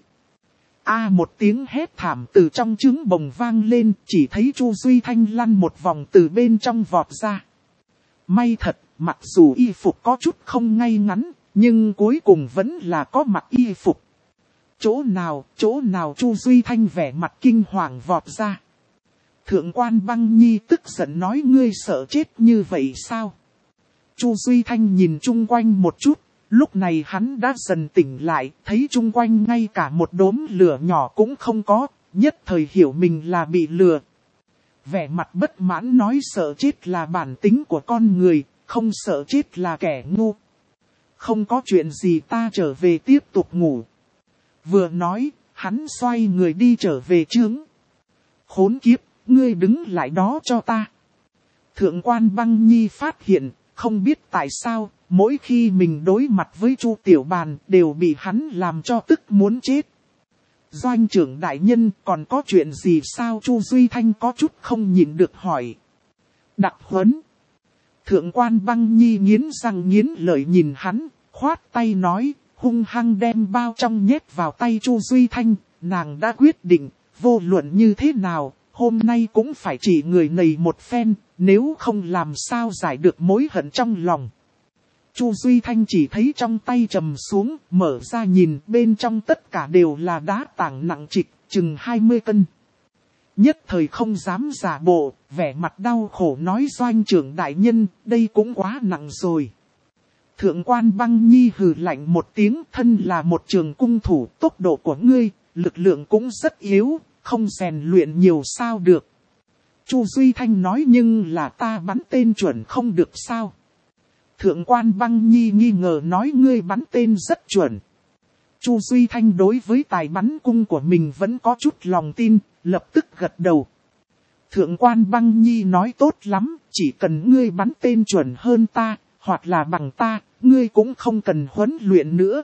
Một tiếng hét thảm từ trong trứng bồng vang lên, chỉ thấy Chu Duy Thanh lăn một vòng từ bên trong vọt ra. May thật, mặc dù y phục có chút không ngay ngắn, nhưng cuối cùng vẫn là có mặc y phục. Chỗ nào Chu Duy Thanh vẻ mặt kinh hoàng vọt ra. Thượng quan Băng Nhi tức giận nói ngươi sợ chết như vậy sao? Chu Duy Thanh nhìn chung quanh một chút, lúc này hắn đã dần tỉnh lại, thấy chung quanh ngay cả một đốm lửa nhỏ cũng không có, nhất thời hiểu mình là bị lừa. Vẻ mặt bất mãn nói sợ chết là bản tính của con người, không sợ chết là kẻ ngu. Không có chuyện gì ta trở về tiếp tục ngủ. Vừa nói, hắn xoay người đi trở về trướng. Khốn kiếp, ngươi đứng lại đó cho ta. Thượng quan Băng Nhi phát hiện, không biết tại sao, mỗi khi mình đối mặt với Chu Tiểu Bàn đều bị hắn làm cho tức muốn chết. Doanh trưởng đại nhân còn có chuyện gì sao? Chu Duy Thanh có chút không nhịn được hỏi. Đặc huấn. Thượng quan Băng Nhi nghiến răng nghiến lợi nhìn hắn, khoát tay nói, hung hăng đem bao trong nhét vào tay Chu Duy Thanh. Nàng đã quyết định, vô luận như thế nào, hôm nay cũng phải chỉ người này một phen, nếu không làm sao giải được mối hận trong lòng. Chu Duy Thanh chỉ thấy trong tay trầm xuống, mở ra nhìn, bên trong tất cả đều là đá tảng nặng trịch, chừng 20 cân. Nhất thời không dám giả bộ, vẻ mặt đau khổ nói doanh trưởng đại nhân, đây cũng quá nặng rồi. Thượng quan Băng Nhi hừ lạnh một tiếng, thân là một trường cung thủ, tốc độ của ngươi, lực lượng cũng rất yếu, không rèn luyện nhiều sao được. Chu Duy Thanh nói nhưng là ta bắn tên chuẩn không được sao. Thượng quan Băng Nhi nghi ngờ nói ngươi bắn tên rất chuẩn. Chu Duy Thanh đối với tài bắn cung của mình vẫn có chút lòng tin, lập tức gật đầu. Thượng quan Băng Nhi nói tốt lắm, chỉ cần ngươi bắn tên chuẩn hơn ta, hoặc là bằng ta, ngươi cũng không cần huấn luyện nữa.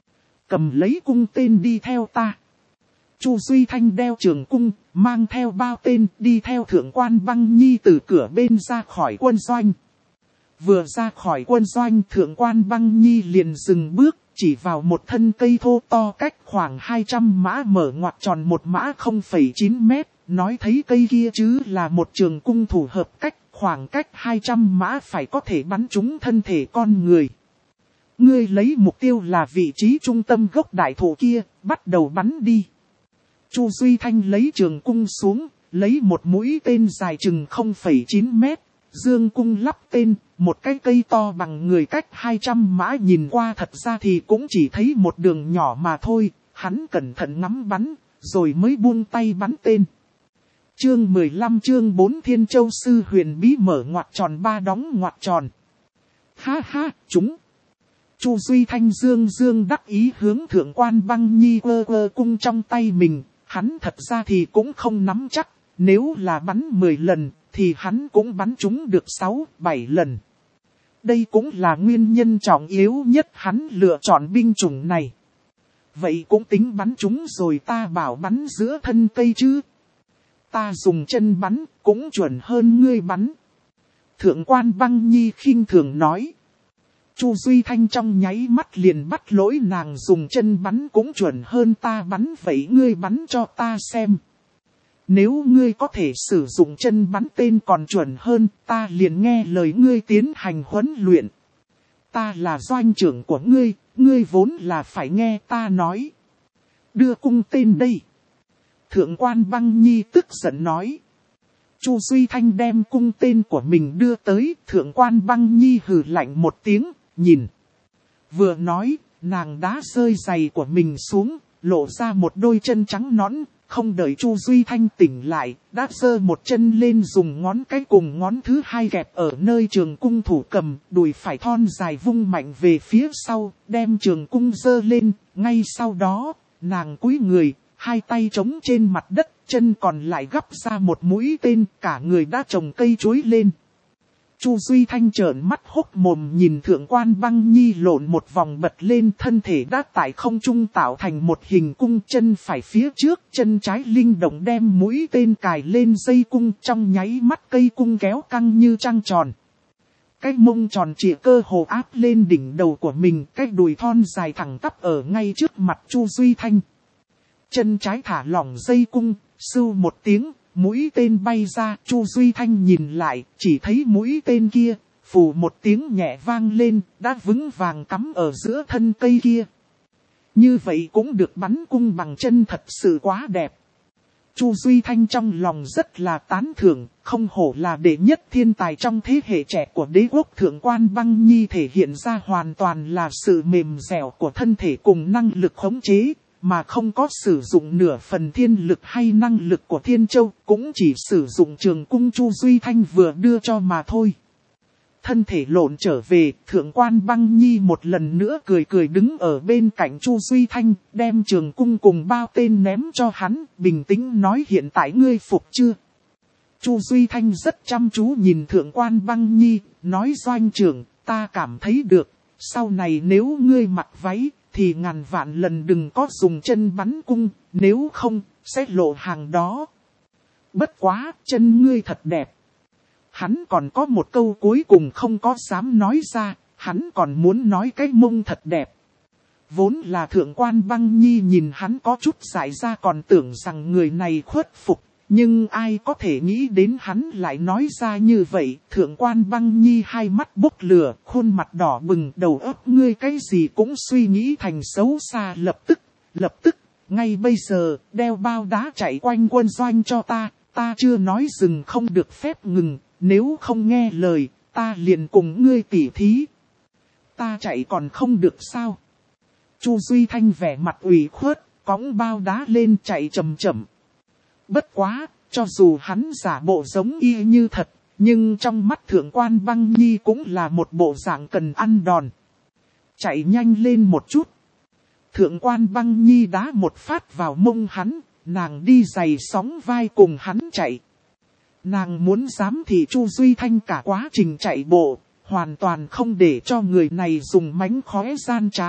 Cầm lấy cung tên đi theo ta. Chu Duy Thanh đeo trường cung, mang theo bao tên đi theo thượng quan Băng Nhi từ cửa bên ra khỏi quân doanh. Vừa ra khỏi quân doanh thượng quan Băng Nhi liền dừng bước, chỉ vào một thân cây thô to cách khoảng 200 mã mở ngoặc tròn một mã 0,9 mét, nói thấy cây kia chứ là một trường cung thủ hợp cách, khoảng cách 200 mã phải có thể bắn trúng thân thể con người. Ngươi lấy mục tiêu là vị trí trung tâm gốc đại thụ kia, bắt đầu bắn đi. Chu Duy Thanh lấy trường cung xuống, lấy một mũi tên dài chừng 0,9 mét, dương cung lắp tên, một cái cây to bằng người cách 200 mã nhìn qua thật ra thì cũng chỉ thấy một đường nhỏ mà thôi, hắn cẩn thận ngắm bắn, rồi mới buông tay bắn tên. Chương 15 chương 4 Thiên Châu Sư Huyền Bí mở ngoặc tròn 3 đóng ngoặc tròn. Ha ha, chúng. Chu Duy Thanh dương đắc ý hướng thượng quan Băng Nhi quơ cung trong tay mình, hắn thật ra thì cũng không nắm chắc, nếu là bắn 10 lần, thì hắn cũng bắn trúng được 6-7 lần. Đây cũng là nguyên nhân trọng yếu nhất hắn lựa chọn binh chủng này. Vậy cũng tính bắn trúng rồi ta bảo bắn giữa thân cây chứ. Ta dùng chân bắn, cũng chuẩn hơn ngươi bắn. Thượng quan Băng Nhi khinh thường nói. Chu Duy Thanh trong nháy mắt liền bắt lỗi nàng dùng chân bắn cũng chuẩn hơn ta bắn, vậy ngươi bắn cho ta xem. Nếu ngươi có thể sử dụng chân bắn tên còn chuẩn hơn, ta liền nghe lời ngươi tiến hành huấn luyện. Ta là doanh trưởng của ngươi, ngươi vốn là phải nghe ta nói. Đưa cung tên đây. Thượng quan Băng Nhi tức giận nói. Chu Duy Thanh đem cung tên của mình đưa tới, thượng quan Băng Nhi hừ lạnh một tiếng, nhìn. Vừa nói, nàng đá rơi giày của mình xuống, lộ ra một đôi chân trắng nõn. Không đợi Chu Duy Thanh tỉnh lại, đã giơ một chân lên dùng ngón cái cùng ngón thứ hai kẹp ở nơi trường cung thủ cầm, đùi phải thon dài vung mạnh về phía sau, đem trường cung giơ lên, ngay sau đó, nàng cúi người, hai tay trống trên mặt đất, chân còn lại gắp ra một mũi tên, cả người đã trồng cây chuối lên. Chu Duy Thanh trợn mắt hốc mồm nhìn thượng quan Băng Nhi lộn một vòng bật lên, thân thể đã tại không trung tạo thành một hình cung, chân phải phía trước, chân trái linh động đem mũi tên cài lên dây cung, trong nháy mắt cây cung kéo căng như trăng tròn. Cái mông tròn trịa cơ hồ áp lên đỉnh đầu của mình, cái đùi thon dài thẳng tắp ở ngay trước mặt Chu Duy Thanh. Chân trái thả lỏng dây cung, sưu một tiếng. Mũi tên bay ra, Chu Duy Thanh nhìn lại, chỉ thấy mũi tên kia, phù một tiếng nhẹ vang lên, đã vững vàng cắm ở giữa thân cây kia. Như vậy cũng được bắn cung bằng chân, thật sự quá đẹp. Chu Duy Thanh trong lòng rất là tán thưởng, không hổ là đệ nhất thiên tài trong thế hệ trẻ của đế quốc Thượng Quan Băng Nhi, thể hiện ra hoàn toàn là sự mềm dẻo của thân thể cùng năng lực khống chế, mà không có sử dụng nửa phần thiên lực hay năng lực của Thiên Châu, cũng chỉ sử dụng trường cung Chu Duy Thanh vừa đưa cho mà thôi. Thân thể lộn trở về, Thượng Quan Băng Nhi một lần nữa cười cười đứng ở bên cạnh Chu Duy Thanh, đem trường cung cùng bao tên ném cho hắn, bình tĩnh nói hiện tại ngươi phục chưa? Chu Duy Thanh rất chăm chú nhìn Thượng Quan Băng Nhi, nói doanh trưởng, ta cảm thấy được, sau này nếu ngươi mặc váy, thì ngàn vạn lần đừng có dùng chân bắn cung, nếu không, sẽ lộ hàng đó. Bất quá, chân ngươi thật đẹp. Hắn còn có một câu cuối cùng không có dám nói ra, hắn còn muốn nói cái mông thật đẹp. Vốn là Thượng Quan Băng Nhi nhìn hắn có chút dại ra còn tưởng rằng người này khuất phục, nhưng ai có thể nghĩ đến hắn lại nói ra như vậy. Thượng Quan Băng Nhi hai mắt bốc lửa, khuôn mặt đỏ bừng, đầu óc ngươi cái gì cũng suy nghĩ thành xấu xa. Lập tức, ngay bây giờ, đeo bao đá chạy quanh quân doanh cho ta chưa nói dừng không được phép ngừng. Nếu không nghe lời, ta liền cùng ngươi tỉ thí. Ta chạy còn không được sao? Chu Duy Thanh vẻ mặt ủy khuất, cõng bao đá lên chạy chậm chậm. Bất quá, cho dù hắn giả bộ giống y như thật, nhưng trong mắt Thượng Quan Băng Nhi cũng là một bộ dạng cần ăn đòn. Chạy nhanh lên một chút. Thượng Quan Băng Nhi đá một phát vào mông hắn, nàng đi giày sóng vai cùng hắn chạy. Nàng muốn giám thị Chu Duy Thanh cả quá trình chạy bộ, hoàn toàn không để cho người này dùng mánh khóe gian trá.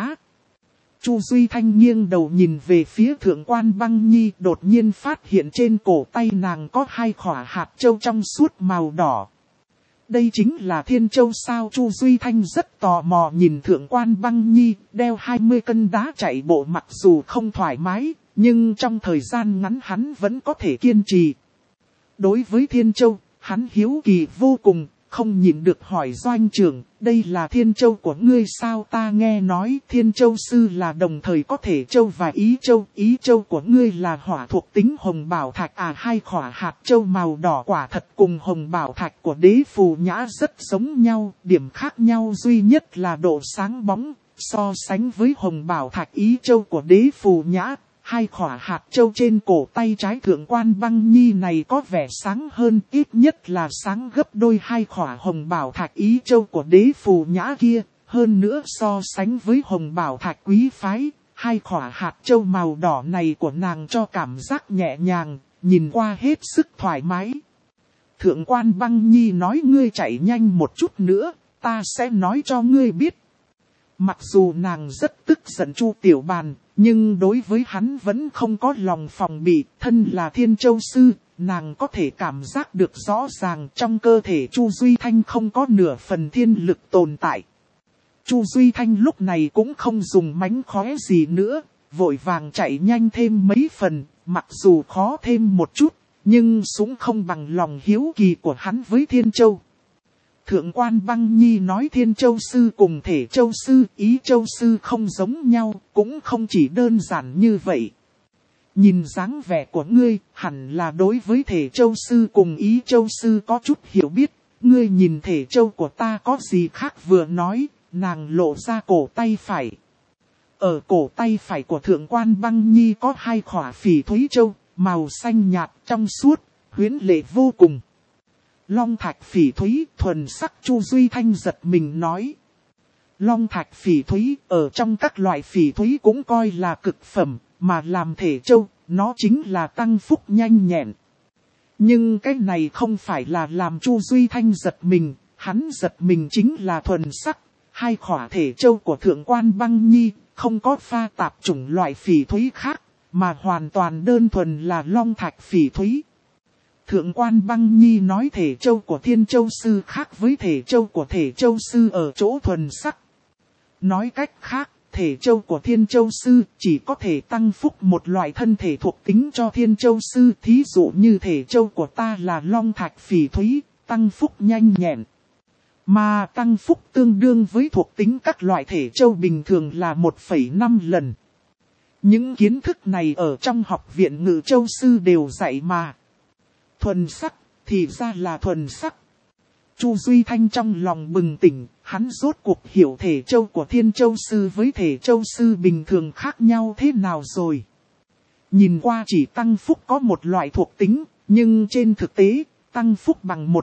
Chu Duy Thanh nghiêng đầu nhìn về phía Thượng Quan Băng Nhi, đột nhiên phát hiện trên cổ tay nàng có hai khỏa hạt châu trong suốt màu đỏ. Đây chính là Thiên Châu sao? Chu Duy Thanh rất tò mò nhìn Thượng Quan Băng Nhi, đeo 20 cân đá chạy bộ mặc dù không thoải mái, nhưng trong thời gian ngắn hắn vẫn có thể kiên trì. Đối với Thiên Châu, hắn hiếu kỳ vô cùng, không nhịn được hỏi doanh trưởng, đây là Thiên Châu của ngươi sao? Ta nghe nói Thiên Châu sư là đồng thời có Thể Châu và Ý Châu của ngươi là hỏa thuộc tính hồng bảo thạch hai khỏa hạt châu màu đỏ quả thật cùng hồng bảo thạch của đế phù nhã rất giống nhau, điểm khác nhau duy nhất là độ sáng bóng, so sánh với hồng bảo thạch Ý Châu của đế phù nhã. Hai khỏa hạt châu trên cổ tay trái Thượng Quan Băng Nhi này có vẻ sáng hơn, ít nhất là sáng gấp đôi hai khỏa hồng bảo thạch Ý Châu của đế phù nhã kia. Hơn nữa so sánh với hồng bảo thạch quý phái, hai khỏa hạt châu màu đỏ này của nàng cho cảm giác nhẹ nhàng, nhìn qua hết sức thoải mái. Thượng Quan Băng Nhi nói ngươi chạy nhanh một chút nữa, ta sẽ nói cho ngươi biết. Mặc dù nàng rất tức giận Chu Tiểu Bàn, nhưng đối với hắn vẫn không có lòng phòng bị, thân là Thiên Châu sư, nàng có thể cảm giác được rõ ràng trong cơ thể Chu Duy Thanh không có nửa phần thiên lực tồn tại. Chu Duy Thanh lúc này cũng không dùng mánh khóe gì nữa, vội vàng chạy nhanh thêm mấy phần, mặc dù khó thêm một chút, nhưng cũng không bằng lòng hiếu kỳ của hắn với Thiên Châu. Thượng Quan Băng Nhi nói Thiên Châu sư cùng Thể Châu sư, Ý Châu sư không giống nhau, cũng không chỉ đơn giản như vậy. Nhìn dáng vẻ của ngươi, hẳn là đối với Thể Châu sư cùng Ý Châu sư có chút hiểu biết. Ngươi nhìn Thể Châu của ta có gì khác? Vừa nói, nàng lộ ra cổ tay phải. Ở cổ tay phải của Thượng Quan Băng Nhi có hai khỏa phỉ thúy châu, màu xanh nhạt trong suốt, huyễn lệ vô cùng. Long thạch phỉ thúy, thuần sắc. Chu Duy Thanh giật mình nói. Long thạch phỉ thúy ở trong các loại phỉ thúy cũng coi là cực phẩm, mà làm Thể Châu, nó chính là tăng phúc nhanh nhẹn. Nhưng cái này không phải là làm Chu Duy Thanh giật mình, hắn giật mình chính là thuần sắc. Hai khỏa Thể Châu của Thượng Quan Băng Nhi không có pha tạp chủng loại phỉ thúy khác, mà hoàn toàn đơn thuần là long thạch phỉ thúy. Thượng Quan Băng Nhi nói Thể Châu của Thiên Châu sư khác với Thể Châu của Thể Châu sư ở chỗ thuần sắc. Nói cách khác, Thể Châu của Thiên Châu sư chỉ có thể tăng phúc một loại thân thể thuộc tính cho Thiên Châu sư. Thí dụ như Thể Châu của ta là long thạch phỉ thúy, tăng phúc nhanh nhẹn. Mà tăng phúc tương đương với thuộc tính các loại thể châu bình thường là 1,5 lần. Những kiến thức này ở trong học viện Ngự Châu Sư đều dạy mà. Thuần sắc, thì ra là thuần sắc. Chu Duy Thanh trong lòng bừng tỉnh, hắn rốt cuộc hiểu thể châu của Thiên Châu Sư với thể châu sư bình thường khác nhau thế nào rồi. Nhìn qua chỉ tăng phúc có một loại thuộc tính, nhưng trên thực tế, tăng phúc bằng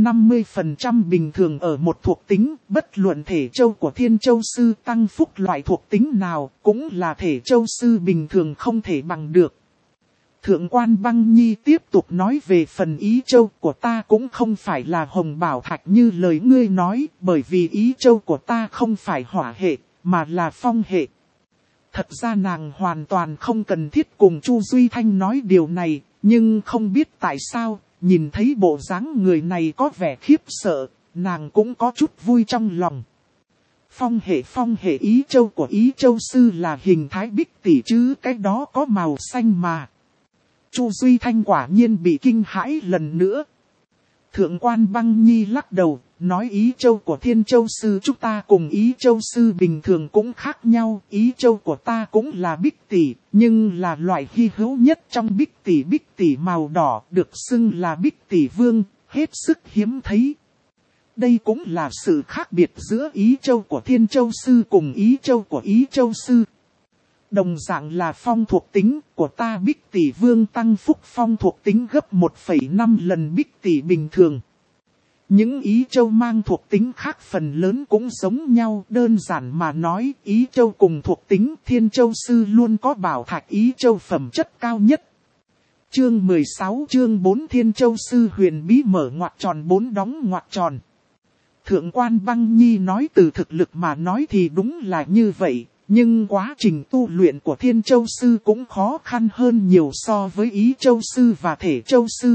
150% bình thường ở một thuộc tính, bất luận thể châu của Thiên Châu Sư tăng phúc loại thuộc tính nào, cũng là thể châu sư bình thường không thể bằng được. Thượng quan Băng Nhi tiếp tục nói về phần ý châu của ta cũng không phải là hồng bảo thạch như lời ngươi nói, bởi vì ý châu của ta không phải hỏa hệ, mà là phong hệ. Thật ra nàng hoàn toàn không cần thiết cùng Chu Duy Thanh nói điều này, nhưng không biết tại sao, nhìn thấy bộ dáng người này có vẻ khiếp sợ, nàng cũng có chút vui trong lòng. Phong hệ ý châu của ý châu sư là hình thái bích tỷ chứ cái đó có màu xanh mà. Chu Duy Thanh quả nhiên bị kinh hãi lần nữa. Thượng quan Băng Nhi lắc đầu, nói ý châu của Thiên Châu Sư chúng ta cùng ý châu sư bình thường cũng khác nhau. Ý châu của ta cũng là bích tỷ, nhưng là loại hy hữu nhất trong bích tỷ màu đỏ được xưng là bích tỷ vương, hết sức hiếm thấy. Đây cũng là sự khác biệt giữa ý châu của Thiên Châu Sư cùng ý châu của ý châu sư. Đồng dạng là phong thuộc tính của ta bích tỷ vương tăng phúc phong thuộc tính gấp 1,5 lần bích tỷ bình thường. Những ý châu mang thuộc tính khác phần lớn cũng giống nhau, đơn giản mà nói ý châu cùng thuộc tính Thiên Châu Sư luôn có bảo thạch ý châu phẩm chất cao nhất. Chương 16 chương 4 Thiên Châu Sư huyền bí mở ngoặc tròn 4 đóng ngoặc tròn. Thượng quan Băng Nhi nói từ thực lực mà nói thì đúng là như vậy. Nhưng quá trình tu luyện của Thiên Châu Sư cũng khó khăn hơn nhiều so với Ý Châu Sư và Thể Châu Sư.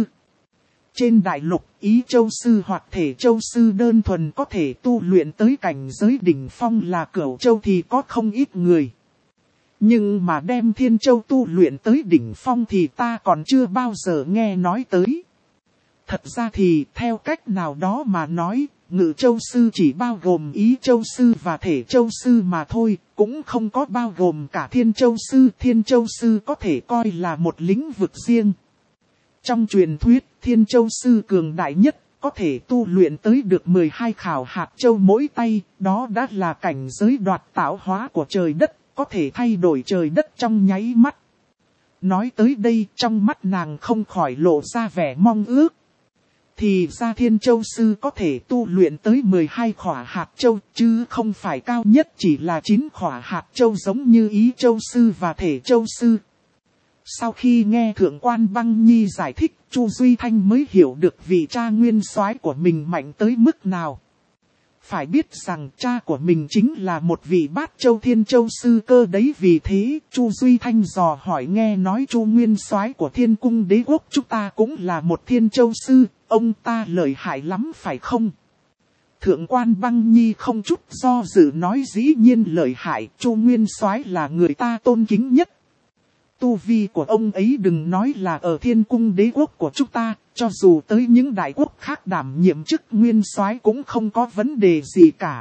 Trên đại lục, Ý Châu Sư hoặc Thể Châu Sư đơn thuần có thể tu luyện tới cảnh giới đỉnh phong là Cửu Châu thì có không ít người. Nhưng mà đem Thiên Châu tu luyện tới đỉnh phong thì ta còn chưa bao giờ nghe nói tới. Thật ra thì theo cách nào đó mà nói, Ngự Châu Sư chỉ bao gồm Ý Châu Sư và Thể Châu Sư mà thôi, cũng không có bao gồm cả Thiên Châu Sư. Thiên Châu Sư có thể coi là một lĩnh vực riêng. Trong truyền thuyết, Thiên Châu Sư cường đại nhất, có thể tu luyện tới được 12 khảo hạt châu mỗi tay, đó đã là cảnh giới đoạt tạo hóa của trời đất, có thể thay đổi trời đất trong nháy mắt. Nói tới đây, trong mắt nàng không khỏi lộ ra vẻ mong ước. Thì ra Thiên Châu Sư có thể tu luyện tới 12 khỏa hạt châu, chứ không phải cao nhất chỉ là 9 khỏa hạt châu giống như Ý Châu Sư và Thể Châu Sư. Sau khi nghe Thượng quan Băng Nhi giải thích, Chu Duy Thanh mới hiểu được vị cha nguyên soái của mình mạnh tới mức nào. Phải biết rằng cha của mình chính là một vị Bát Châu Thiên Châu Sư cơ đấy, vì thế Chu Duy Thanh dò hỏi nghe nói Chu nguyên soái của Thiên Cung Đế Quốc chúng ta cũng là một Thiên Châu Sư, ông ta lợi hại lắm phải không? Thượng quan Băng Nhi không chút do dự nói dĩ nhiên lợi hại, Chu nguyên soái là người ta tôn kính nhất. Tu vi của ông ấy đừng nói là ở Thiên Cung Đế Quốc của chúng ta, cho dù tới những đại quốc khác đảm nhiệm chức nguyên soái cũng không có vấn đề gì cả.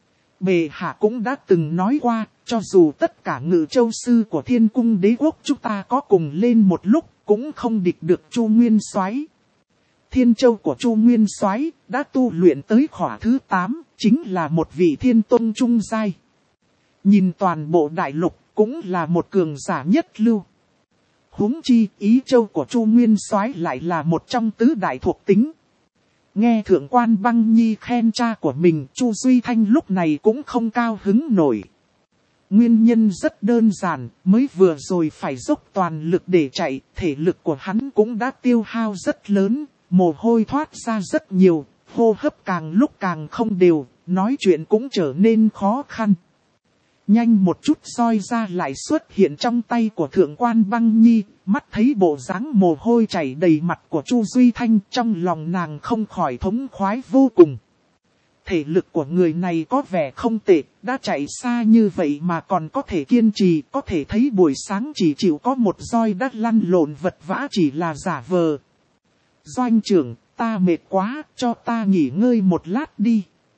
Bệ hạ cũng đã từng nói qua, cho dù tất cả Ngự Châu Sư của Thiên Cung Đế Quốc chúng ta có cùng lên một lúc, cũng không địch được Chu nguyên soái. Thiên Châu của Chu nguyên soái đã tu luyện tới khỏa thứ 8, chính là một vị thiên tôn trung giai. Nhìn toàn bộ đại lục, cũng là một cường giả nhất lưu. Huống chi, Ý Châu của Chu nguyên soái lại là một trong tứ đại thuộc tính. Nghe Thượng quan Băng Nhi khen cha của mình, Chu Duy Thanh lúc này cũng không cao hứng nổi. Nguyên nhân rất đơn giản, mới vừa rồi phải dốc toàn lực để chạy, thể lực của hắn cũng đã tiêu hao rất lớn, mồ hôi thoát ra rất nhiều, hô hấp càng lúc càng không đều, nói chuyện cũng trở nên khó khăn. Nhanh một chút soi ra lại xuất hiện trong tay của Thượng quan Băng Nhi, mắt thấy bộ dáng mồ hôi chảy đầy mặt của Chu Duy Thanh, trong lòng nàng không khỏi thống khoái vô cùng. Thể lực của người này có vẻ không tệ, đã chạy xa như vậy mà còn có thể kiên trì, có thể thấy buổi sáng chỉ chịu có một roi đắt lăn lộn vật vã chỉ là giả vờ. Doanh trưởng, ta mệt quá, cho ta nghỉ ngơi một lát đi.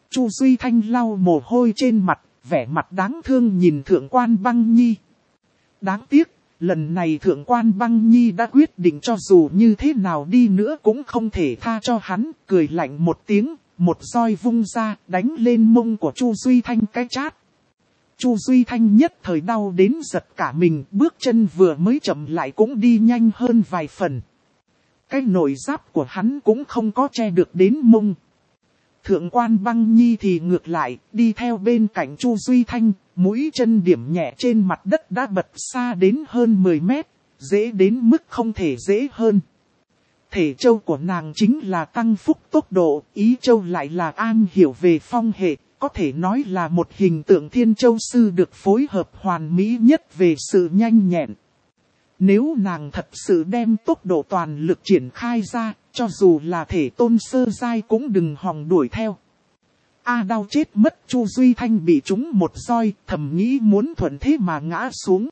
Chu Duy Thanh lau mồ hôi trên mặt, vẻ mặt đáng thương nhìn Thượng quan Băng Nhi. Đáng tiếc, lần này Thượng quan Băng Nhi đã quyết định cho dù như thế nào đi nữa cũng không thể tha cho hắn, cười lạnh một tiếng, một roi vung ra, đánh lên mông của Chu Duy Thanh cái chát. Chu Duy Thanh nhất thời đau đến giật cả mình, bước chân vừa mới chậm lại cũng đi nhanh hơn vài phần. Cái nội giáp của hắn cũng không có che được đến mông. Thượng quan Băng Nhi thì ngược lại, đi theo bên cạnh Chu Duy Thanh, mũi chân điểm nhẹ trên mặt đất đã bật xa đến hơn 10 mét, dễ đến mức không thể dễ hơn. Thể châu của nàng chính là tăng phúc tốc độ, ý châu lại là am hiểu về phong hệ, có thể nói là một hình tượng thiên châu sư được phối hợp hoàn mỹ nhất về sự nhanh nhẹn. Nếu nàng thật sự đem tốc độ toàn lực triển khai ra, cho dù là thể tôn sơ giai cũng đừng hòng đuổi theo. Đau chết mất. Chu Duy Thanh bị trúng một roi, thầm nghĩ muốn thuận thế mà ngã xuống.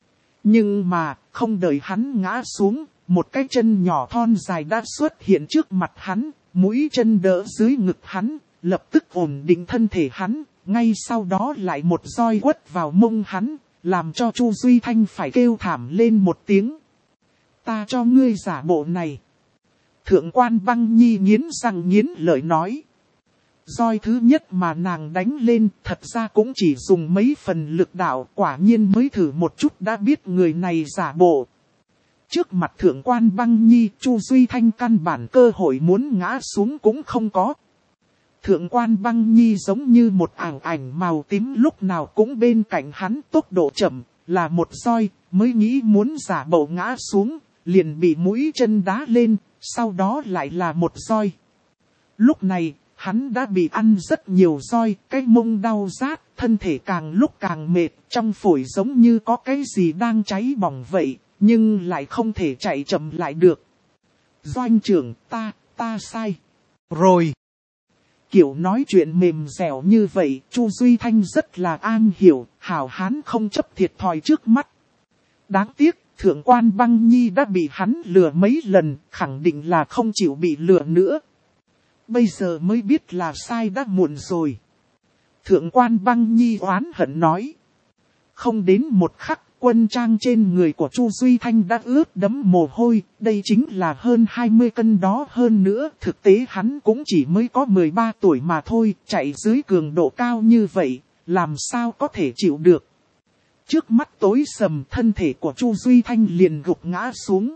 Nhưng mà, không đợi hắn ngã xuống, một cái chân nhỏ thon dài đã xuất hiện trước mặt hắn, mũi chân đỡ dưới ngực hắn, lập tức ổn định thân thể hắn, ngay sau đó lại một roi quất vào mông hắn, làm cho Chu Duy Thanh phải kêu thảm lên một tiếng. Ta cho ngươi giả bộ này. Thượng quan Băng Nhi nghiến răng nghiến lợi nói. Roi thứ nhất mà nàng đánh lên thật ra cũng chỉ dùng mấy phần lực đạo, quả nhiên mới thử một chút đã biết người này giả bộ. Trước mặt Thượng quan Băng Nhi, Chu Duy Thanh căn bản cơ hội muốn ngã xuống cũng không có. Thượng quan Băng Nhi giống như một ảo ảnh màu tím lúc nào cũng bên cạnh hắn, tốc độ chậm, là một roi, mới nghĩ muốn giả bộ ngã xuống, liền bị mũi chân đá lên, sau đó lại là một roi. Lúc này, hắn đã bị ăn rất nhiều roi, cái mông đau rát, thân thể càng lúc càng mệt, trong phổi giống như có cái gì đang cháy bỏng vậy, nhưng lại không thể chạy chậm lại được. Doanh trưởng, ta sai. Rồi. Kiểu nói chuyện mềm dẻo như vậy, Chu Duy Thanh rất là an hiểu, hảo hán không chấp thiệt thòi trước mắt. Đáng tiếc, Thượng quan Băng Nhi đã bị hắn lừa mấy lần, khẳng định là không chịu bị lừa nữa. Bây giờ mới biết là sai đã muộn rồi. Thượng quan Băng Nhi oán hận nói. Không đến một khắc, quân trang trên người của Chu Duy Thanh đã ướt đẫm mồ hôi, đây chính là hơn 20 cân đó hơn nữa. Thực tế hắn cũng chỉ mới có 13 tuổi mà thôi, chạy dưới cường độ cao như vậy, làm sao có thể chịu được. Trước mắt tối sầm, thân thể của Chu Duy Thanh liền gục ngã xuống.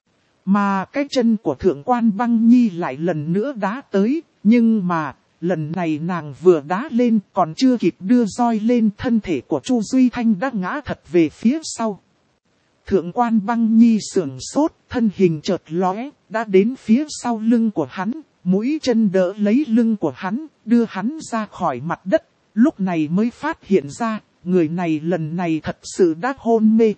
Mà cái chân của Thượng quan Băng Nhi lại lần nữa đá tới, nhưng mà, lần này nàng vừa đá lên còn chưa kịp đưa roi lên, thân thể của Chu Duy Thanh đã ngã thật về phía sau. Thượng quan Băng Nhi sưởng sốt, thân hình chợt lóe, đã đến phía sau lưng của hắn, mũi chân đỡ lấy lưng của hắn, đưa hắn ra khỏi mặt đất, lúc này mới phát hiện ra, người này lần này thật sự đã hôn mê.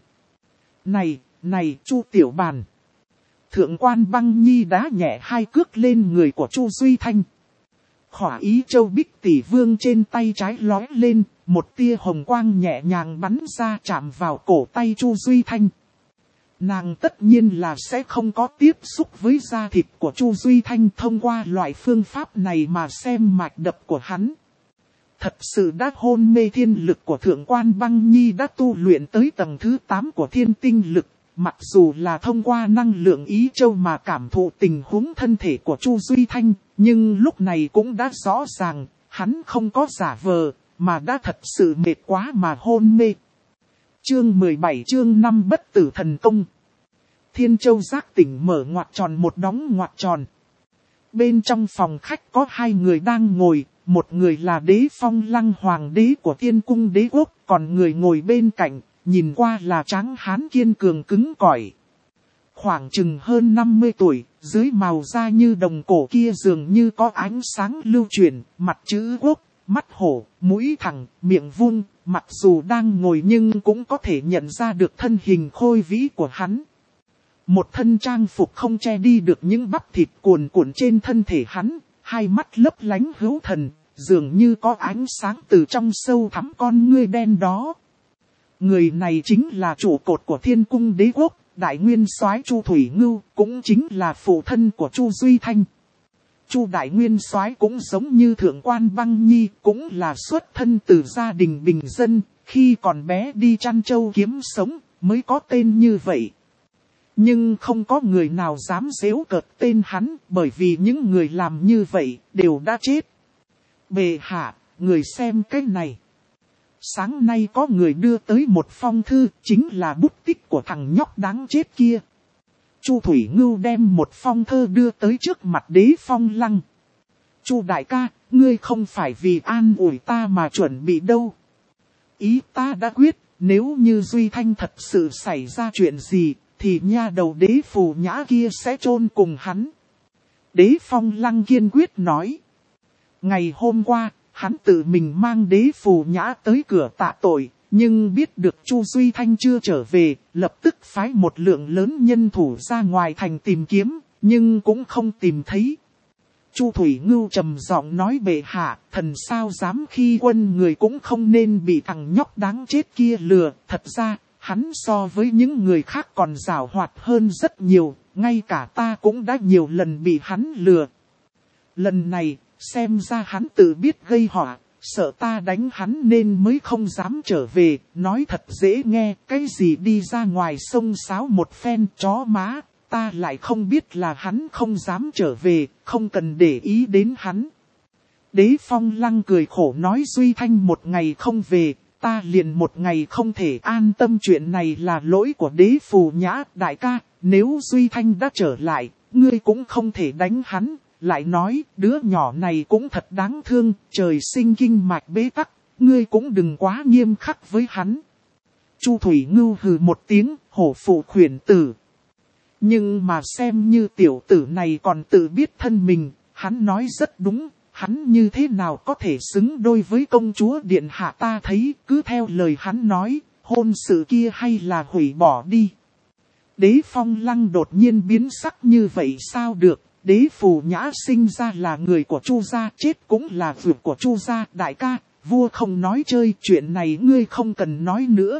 Này, Chu Tiểu Bàn. Thượng quan Băng Nhi đá nhẹ hai cước lên người của Chu Duy Thanh. Khỏa ý châu bích tỷ vương trên tay trái lóe lên, một tia hồng quang nhẹ nhàng bắn ra chạm vào cổ tay Chu Duy Thanh. Nàng tất nhiên là sẽ không có tiếp xúc với da thịt của Chu Duy Thanh thông qua loại phương pháp này mà xem mạch đập của hắn. Thật sự đã hôn mê, thiên lực của Thượng quan Băng Nhi đã tu luyện tới tầng thứ 8 của thiên tinh lực. Mặc dù là thông qua năng lượng ý châu mà cảm thụ tình huống thân thể của Chu Duy Thanh, nhưng lúc này cũng đã rõ ràng, hắn không có giả vờ, mà đã thật sự mệt quá mà hôn mê. Chương 17 chương 5 bất tử thần công. Thiên Châu giác tỉnh mở ngoặc tròn một đóng ngoặc tròn. Bên trong phòng khách có hai người đang ngồi, một người là Đế Phong Lăng hoàng đế của Tiên Cung Đế Quốc, còn người ngồi bên cạnh, nhìn qua là tráng hán kiên cường cứng cỏi. Khoảng chừng hơn 50 tuổi, dưới màu da như đồng cổ kia dường như có ánh sáng lưu chuyển, mặt chữ quốc, mắt hổ, mũi thẳng, miệng vuông, mặc dù đang ngồi nhưng cũng có thể nhận ra được thân hình khôi vĩ của hắn. Một thân trang phục không che đi được những bắp thịt cuồn cuộn trên thân thể hắn, hai mắt lấp lánh hữu thần, dường như có ánh sáng từ trong sâu thẳm con ngươi đen đó. Người này chính là trụ cột của Thiên Cung Đế Quốc, Đại Nguyên Soái Chu Thủy Ngưu, cũng chính là phụ thân của Chu Duy Thanh. Chu Đại Nguyên Soái cũng giống như Thượng quan Băng Nhi, cũng là xuất thân từ gia đình bình dân, khi còn bé đi chăn trâu kiếm sống, mới có tên như vậy. Nhưng không có người nào dám giễu cợt tên hắn, bởi vì những người làm như vậy đều đã chết. Bệ hạ, người xem cái này. Sáng nay có người đưa tới một phong thư, chính là bút tích của thằng nhóc đáng chết kia. Chu Thủy Ngưu đem một phong thơ đưa tới trước mặt Đế Phong Lăng. Chu đại ca, ngươi không phải vì an ủi ta mà chuẩn bị đâu. Ý ta đã quyết, nếu như Duy Thanh thật sự xảy ra chuyện gì, thì nha đầu Đế Phù Nhã kia sẽ chôn cùng hắn. Đế Phong Lăng kiên quyết nói. Ngày hôm qua, hắn tự mình mang Đế Phù Nhã tới cửa tạ tội, nhưng biết được Chu Duy Thanh chưa trở về, lập tức phái một lượng lớn nhân thủ ra ngoài thành tìm kiếm, nhưng cũng không tìm thấy. Chu Thủy Ngưu trầm giọng nói bệ hạ, thần sao dám khi quân người cũng không nên bị thằng nhóc đáng chết kia lừa. Thật ra, hắn so với những người khác còn giàu hoạt hơn rất nhiều, ngay cả ta cũng đã nhiều lần bị hắn lừa. Lần này, xem ra hắn tự biết gây họa, sợ ta đánh hắn nên mới không dám trở về, nói thật dễ nghe, cái gì đi ra ngoài sông sáo một phen chó má. Ta lại không biết là hắn không dám trở về, không cần để ý đến hắn. Đế Phong Lăng cười khổ nói Duy Thanh một ngày không về, ta liền một ngày không thể an tâm, chuyện này là lỗi của Đế Phù Nhã. Đại ca, nếu Duy Thanh đã trở lại, ngươi cũng không thể đánh hắn. Lại nói, đứa nhỏ này cũng thật đáng thương, trời sinh kinh mạch bế tắc, ngươi cũng đừng quá nghiêm khắc với hắn. Chu Thủy Ngưu hừ một tiếng, hổ phụ khuyển tử. Nhưng mà xem như tiểu tử này còn tự biết thân mình, hắn nói rất đúng, hắn như thế nào có thể xứng đôi với công chúa điện hạ. Ta thấy cứ theo lời hắn nói, hôn sự kia hay là hủy bỏ đi. Đế Phong Lăng đột nhiên biến sắc như vậy sao được, Đế Phù Nhã sinh ra là người của Chu gia, chết cũng là việc của Chu gia. Đại ca, vua không nói chơi, chuyện này ngươi không cần nói nữa.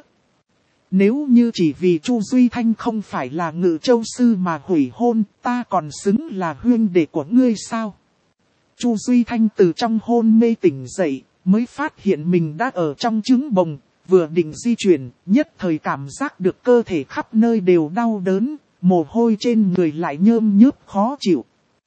Nếu như chỉ vì Chu Duy Thanh không phải là Ngự Châu sư mà hủy hôn, ta còn xứng là huynh đệ của ngươi sao? Chu Duy Thanh từ trong hôn mê tỉnh dậy, mới phát hiện mình đã ở trong trứng bồng, vừa định di chuyển, nhất thời cảm giác được cơ thể khắp nơi đều đau đớn, mồ hôi trên người lại nhơm nhớp khó chịu.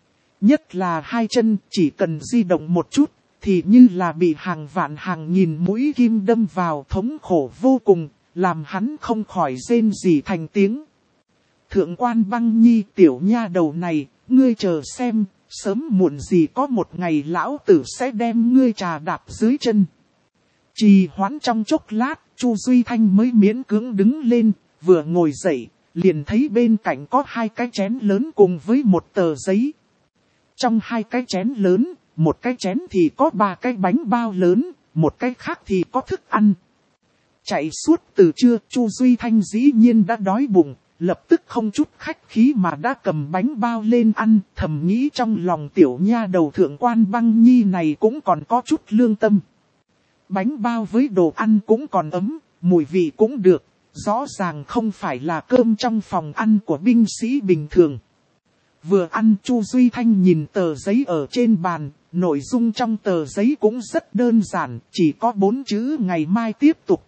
Nhất là hai chân, chỉ cần di động một chút, thì như là bị hàng vạn hàng nghìn mũi kim đâm vào, thống khổ vô cùng. Làm hắn không khỏi rên rỉ thành tiếng. Thượng quan Băng Nhi, tiểu nha đầu này, ngươi chờ xem, sớm muộn gì có một ngày lão tử sẽ đem ngươi trà đạp dưới chân. Trì hoãn trong chốc lát, Chu Duy Thanh mới miễn cưỡng đứng lên, vừa ngồi dậy, liền thấy bên cạnh có hai cái chén lớn cùng với một tờ giấy. Trong hai cái chén lớn, một cái chén thì có 3 cái bánh bao lớn, một cái khác thì có thức ăn. Chạy suốt từ trưa, Chu Duy Thanh dĩ nhiên đã đói bụng, lập tức không chút khách khí mà đã cầm bánh bao lên ăn, thầm nghĩ trong lòng tiểu nha đầu Thượng quan Băng Nhi này cũng còn có chút lương tâm. Bánh bao với đồ ăn cũng còn ấm, mùi vị cũng được, rõ ràng không phải là cơm trong phòng ăn của binh sĩ bình thường. Vừa ăn Chu Duy Thanh nhìn tờ giấy ở trên bàn, nội dung trong tờ giấy cũng rất đơn giản, chỉ có 4 chữ ngày mai tiếp tục.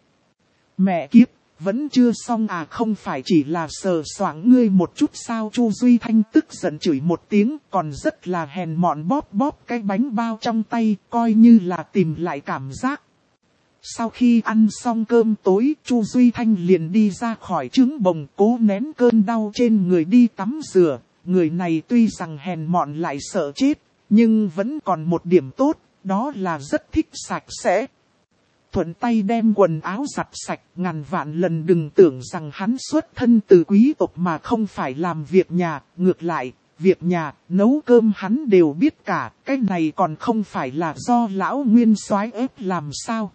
Mẹ kiếp, vẫn chưa xong à, không phải chỉ là sờ soạng ngươi một chút sao? Chu Duy Thanh tức giận chửi một tiếng, còn rất là hèn mọn bóp bóp cái bánh bao trong tay, coi như là tìm lại cảm giác. Sau khi ăn xong cơm tối, Chu Duy Thanh liền đi ra khỏi trứng bồng, cố nén cơn đau trên người đi tắm rửa. Người này tuy rằng hèn mọn lại sợ chết, nhưng vẫn còn một điểm tốt, đó là rất thích sạch sẽ. Thuận tay đem quần áo giặt sạch, ngàn vạn lần đừng tưởng rằng hắn xuất thân từ quý tộc mà không phải làm việc nhà, ngược lại, việc nhà, nấu cơm hắn đều biết cả, cái này còn không phải là do lão nguyên soái ép làm sao.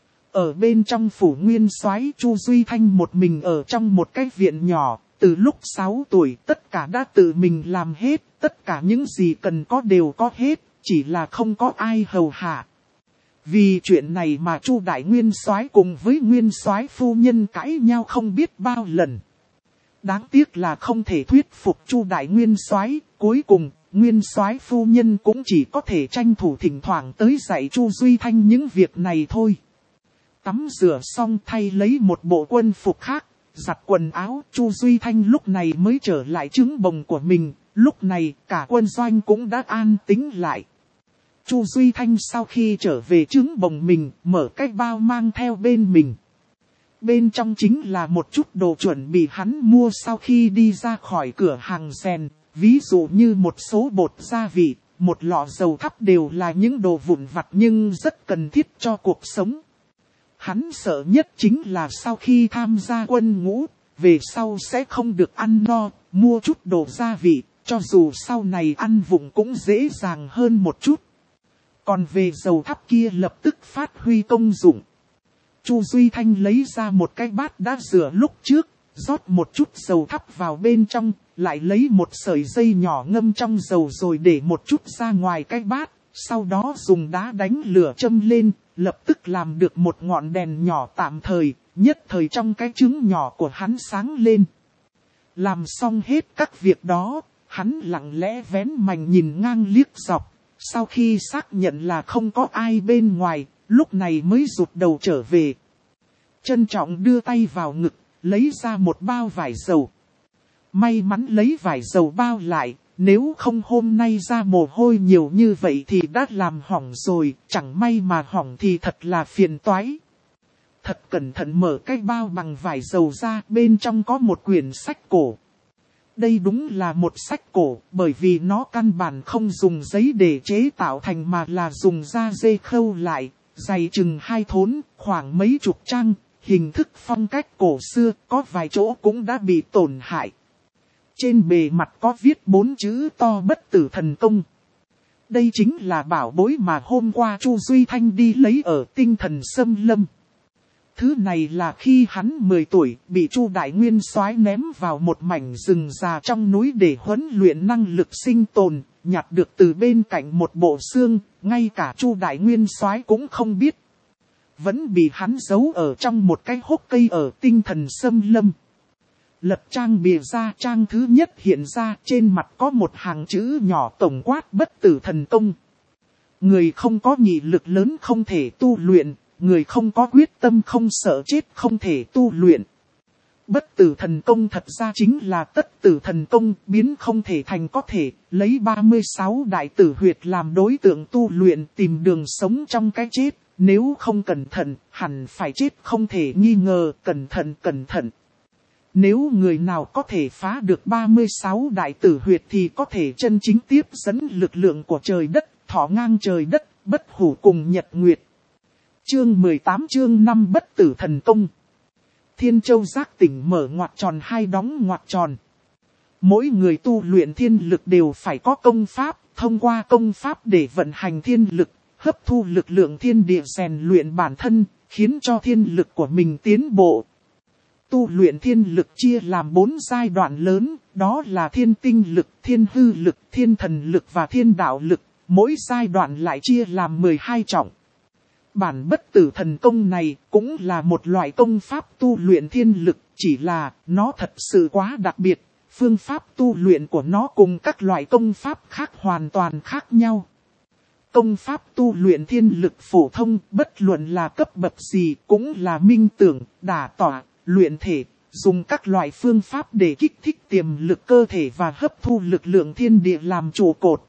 Ở bên trong phủ nguyên soái, Chu Duy Thanh một mình ở trong một cái viện nhỏ, từ lúc 6 tuổi tất cả đã tự mình làm hết, tất cả những gì cần có đều có hết, chỉ là không có ai hầu hạ. Vì chuyện này mà Chu Đại Nguyên Soái cùng với Nguyên Soái phu nhân cãi nhau không biết bao lần. Đáng tiếc là không thể thuyết phục Chu Đại Nguyên Soái, cuối cùng Nguyên soái phu nhân cũng chỉ có thể tranh thủ thỉnh thoảng tới dạy Chu Duy Thanh những việc này thôi. Tắm rửa xong thay lấy một bộ quân phục khác, giặt quần áo, Chu Duy Thanh lúc này mới trở lại trướng bồng của mình, lúc này cả quân doanh cũng đã an tĩnh lại. Chu Duy Thanh sau khi trở về trướng bồng mình, mở cái bao mang theo bên mình. Bên trong chính là một chút đồ chuẩn bị hắn mua sau khi đi ra khỏi cửa hàng rèn, ví dụ như một số bột gia vị, một lọ dầu thắp đều là những đồ vụn vặt nhưng rất cần thiết cho cuộc sống. Hắn sợ nhất chính là sau khi tham gia quân ngũ, về sau sẽ không được ăn no, mua chút đồ gia vị, cho dù sau này ăn vụng cũng dễ dàng hơn một chút. Còn về dầu thắp kia lập tức phát huy công dụng. Chu Duy Thanh lấy ra một cái bát đã rửa lúc trước, rót một chút dầu thắp vào bên trong, lại lấy một sợi dây nhỏ ngâm trong dầu rồi để một chút ra ngoài cái bát, sau đó dùng đá đánh lửa châm lên, lập tức làm được một ngọn đèn nhỏ tạm thời, nhất thời trong cái trứng nhỏ của hắn sáng lên. Làm xong hết các việc đó, hắn lặng lẽ vén mành nhìn ngang liếc dọc, sau khi xác nhận là không có ai bên ngoài, lúc này mới rụt đầu trở về. Trân trọng đưa tay vào ngực, lấy ra một bao vải dầu. May mắn lấy vải dầu bao lại, nếu không hôm nay ra mồ hôi nhiều như vậy thì đã làm hỏng rồi, chẳng may mà hỏng thì thật là phiền toái. Thật cẩn thận mở cái bao bằng vải dầu ra, bên trong có một quyển sách cổ. Đây đúng là một sách cổ, bởi vì nó căn bản không dùng giấy để chế tạo thành mà là dùng da dê khâu lại, dày chừng 2 thốn, khoảng mấy chục trang, hình thức phong cách cổ xưa, có vài chỗ cũng đã bị tổn hại. Trên bề mặt có viết 4 chữ to Bất Tử Thần Công. Đây chính là bảo bối mà hôm qua Chu Duy Thanh đi lấy ở Tinh Thần Xâm Lâm. Thứ này là khi hắn 10 tuổi, bị Chu Đại Nguyên Soái ném vào một mảnh rừng già trong núi để huấn luyện năng lực sinh tồn, nhặt được từ bên cạnh một bộ xương, ngay cả Chu Đại Nguyên Soái cũng không biết. Vẫn bị hắn giấu ở trong một cái hốc cây ở Tinh Thần Xâm Lâm. Lật trang bìa ra, trang thứ nhất hiện ra, trên mặt có một hàng chữ nhỏ tổng quát Bất Tử Thần Công. Người không có nghị lực lớn không thể tu luyện, người không có quyết tâm không sợ chết không thể tu luyện. Bất Tử Thần Công thật ra chính là Tất Tử Thần Công, biến không thể thành có thể, lấy 36 đại tử huyệt làm đối tượng tu luyện, tìm đường sống trong cái chết, nếu không cẩn thận, hẳn phải chết không thể nghi ngờ, cẩn thận. Nếu người nào có thể phá được 36 đại tử huyệt thì có thể chân chính tiếp dẫn lực lượng của trời đất, thọ ngang trời đất, bất hủ cùng nhật nguyệt. Chương 18 chương 5 Bất Tử Thần Công. Thiên Châu Giác Tỉnh mở ngoặc tròn 2 đóng ngoặc tròn. Mỗi người tu luyện thiên lực đều phải có công pháp, thông qua công pháp để vận hành thiên lực, hấp thu lực lượng thiên địa rèn luyện bản thân, khiến cho thiên lực của mình tiến bộ. Tu luyện thiên lực chia làm 4 giai đoạn lớn, đó là thiên tinh lực, thiên hư lực, thiên thần lực và thiên đạo lực, mỗi giai đoạn lại chia làm 12 trọng. Bản Bất Tử Thần Công này cũng là một loại công pháp tu luyện thiên lực, chỉ là nó thật sự quá đặc biệt, phương pháp tu luyện của nó cùng các loại công pháp khác hoàn toàn khác nhau. Công pháp tu luyện thiên lực phổ thông, bất luận là cấp bậc gì cũng là minh tưởng, đả tỏa, luyện thể, dùng các loại phương pháp để kích thích tiềm lực cơ thể và hấp thu lực lượng thiên địa làm trụ cột.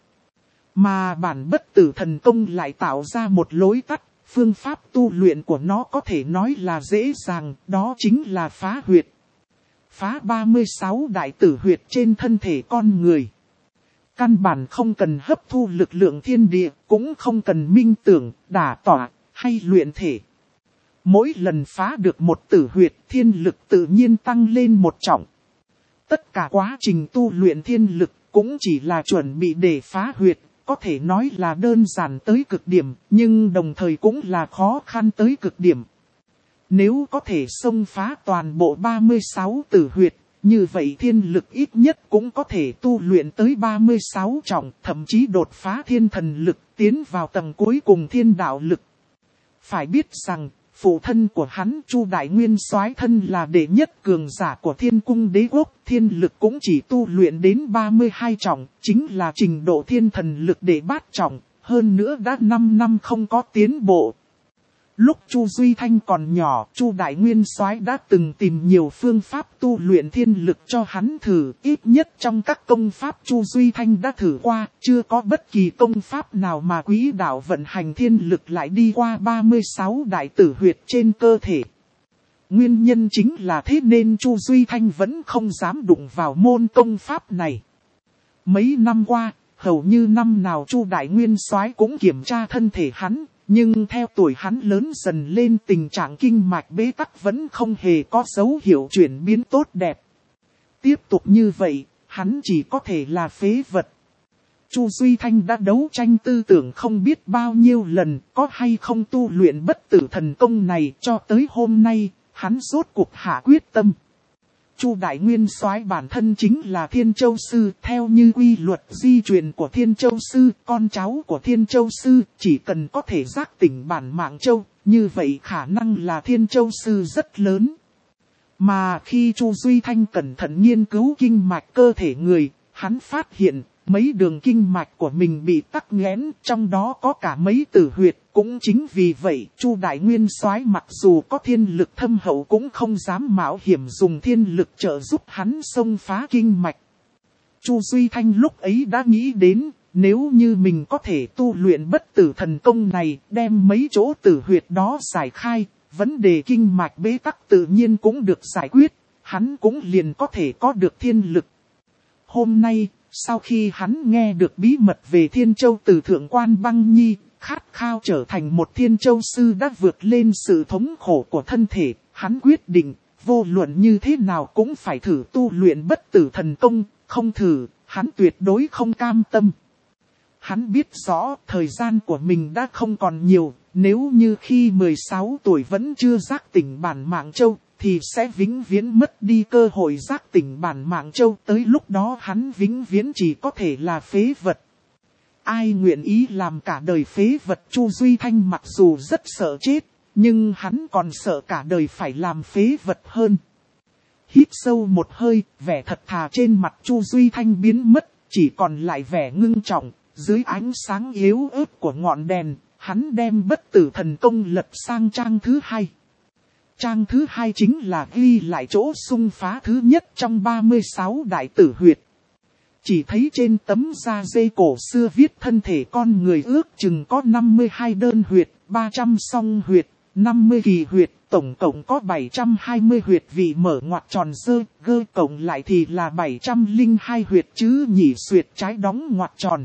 Mà bản Bất Tử Thần Công lại tạo ra một lối tắt, phương pháp tu luyện của nó có thể nói là dễ dàng, đó chính là phá huyệt. Phá 36 đại tử huyệt trên thân thể con người. Căn bản không cần hấp thu lực lượng thiên địa, cũng không cần minh tưởng, đả tỏa, hay luyện thể. Mỗi lần phá được một tử huyệt, thiên lực tự nhiên tăng lên một trọng. Tất cả quá trình tu luyện thiên lực cũng chỉ là chuẩn bị để phá huyệt, có thể nói là đơn giản tới cực điểm, nhưng đồng thời cũng là khó khăn tới cực điểm. Nếu có thể xông phá toàn bộ 36 tử huyệt, như vậy thiên lực ít nhất cũng có thể tu luyện tới 36 trọng, thậm chí đột phá thiên thần lực, tiến vào tầng cuối cùng thiên đạo lực. Phải biết rằng, Phụ thân của hắn Chu Đại Nguyên Soái thân là đệ nhất cường giả của Thiên Cung Đế Quốc, thiên lực cũng chỉ tu luyện đến 32 trọng, chính là trình độ thiên thần lực đệ bát trọng, hơn nữa đã 5 năm không có tiến bộ. Lúc Chu Duy Thanh còn nhỏ, Chu Đại Nguyên Soái đã từng tìm nhiều phương pháp tu luyện thiên lực cho hắn thử, ít nhất trong các công pháp Chu Duy Thanh đã thử qua, chưa có bất kỳ công pháp nào mà quỹ đạo vận hành thiên lực lại đi qua 36 đại tử huyệt trên cơ thể. Nguyên nhân chính là thế nên Chu Duy Thanh vẫn không dám đụng vào môn công pháp này. Mấy năm qua, hầu như năm nào Chu Đại Nguyên Soái cũng kiểm tra thân thể hắn. Nhưng theo tuổi hắn lớn dần lên, tình trạng kinh mạch bế tắc vẫn không hề có dấu hiệu chuyển biến tốt đẹp. Tiếp tục như vậy, hắn chỉ có thể là phế vật. Chu Duy Thanh đã đấu tranh tư tưởng không biết bao nhiêu lần, có hay không tu luyện bất tử thần công này, cho tới hôm nay, hắn rốt cuộc hạ quyết tâm. Chu Đại Nguyên Soái bản thân chính là Thiên Châu Sư, theo như quy luật di truyền của Thiên Châu Sư, con cháu của Thiên Châu Sư chỉ cần có thể giác tỉnh bản mạng châu, như vậy khả năng là Thiên Châu Sư rất lớn. Mà khi Chu Duy Thanh cẩn thận nghiên cứu kinh mạch cơ thể người, hắn phát hiện mấy đường kinh mạch của mình bị tắc nghẽn, trong đó có cả mấy tử huyệt. Cũng chính vì vậy, Chu Đại Nguyên Soái mặc dù có thiên lực thâm hậu cũng không dám mạo hiểm dùng thiên lực trợ giúp hắn xông phá kinh mạch. Chu Duy Thanh lúc ấy đã nghĩ đến, nếu như mình có thể tu luyện bất tử thần công này, đem mấy chỗ tử huyệt đó giải khai, vấn đề kinh mạch bế tắc tự nhiên cũng được giải quyết, hắn cũng liền có thể có được thiên lực. Hôm nay, sau khi hắn nghe được bí mật về Thiên Châu từ Thượng Quan Băng Nhi, khát khao trở thành một Thiên Châu Sư đã vượt lên sự thống khổ của thân thể, hắn quyết định, vô luận như thế nào cũng phải thử tu luyện bất tử thần công, không thử, hắn tuyệt đối không cam tâm. Hắn biết rõ thời gian của mình đã không còn nhiều, nếu như khi 16 tuổi vẫn chưa giác tỉnh bản mạng châu, thì sẽ vĩnh viễn mất đi cơ hội giác tỉnh bản mạng châu, tới lúc đó hắn vĩnh viễn chỉ có thể là phế vật. Ai nguyện ý làm cả đời phế vật? Chu Duy Thanh mặc dù rất sợ chết, nhưng hắn còn sợ cả đời phải làm phế vật hơn. Hít sâu một hơi, vẻ thật thà trên mặt Chu Duy Thanh biến mất, chỉ còn lại vẻ ngưng trọng. Dưới ánh sáng yếu ớt của ngọn đèn, hắn đem bất tử thần công lật sang trang thứ 2. Trang thứ 2 chính là ghi lại chỗ xung phá thứ nhất trong 36 đại tử huyệt. Chỉ thấy trên tấm da dê cổ xưa viết thân thể con người ước chừng có 52 đơn huyệt, 300 song huyệt, 50 kỳ huyệt, tổng cộng có 720 huyệt vị mở ngoặc tròn dơ, gơ cộng lại thì là 702 huyệt chứ nhỉ xuyệt trái đóng ngoặc tròn.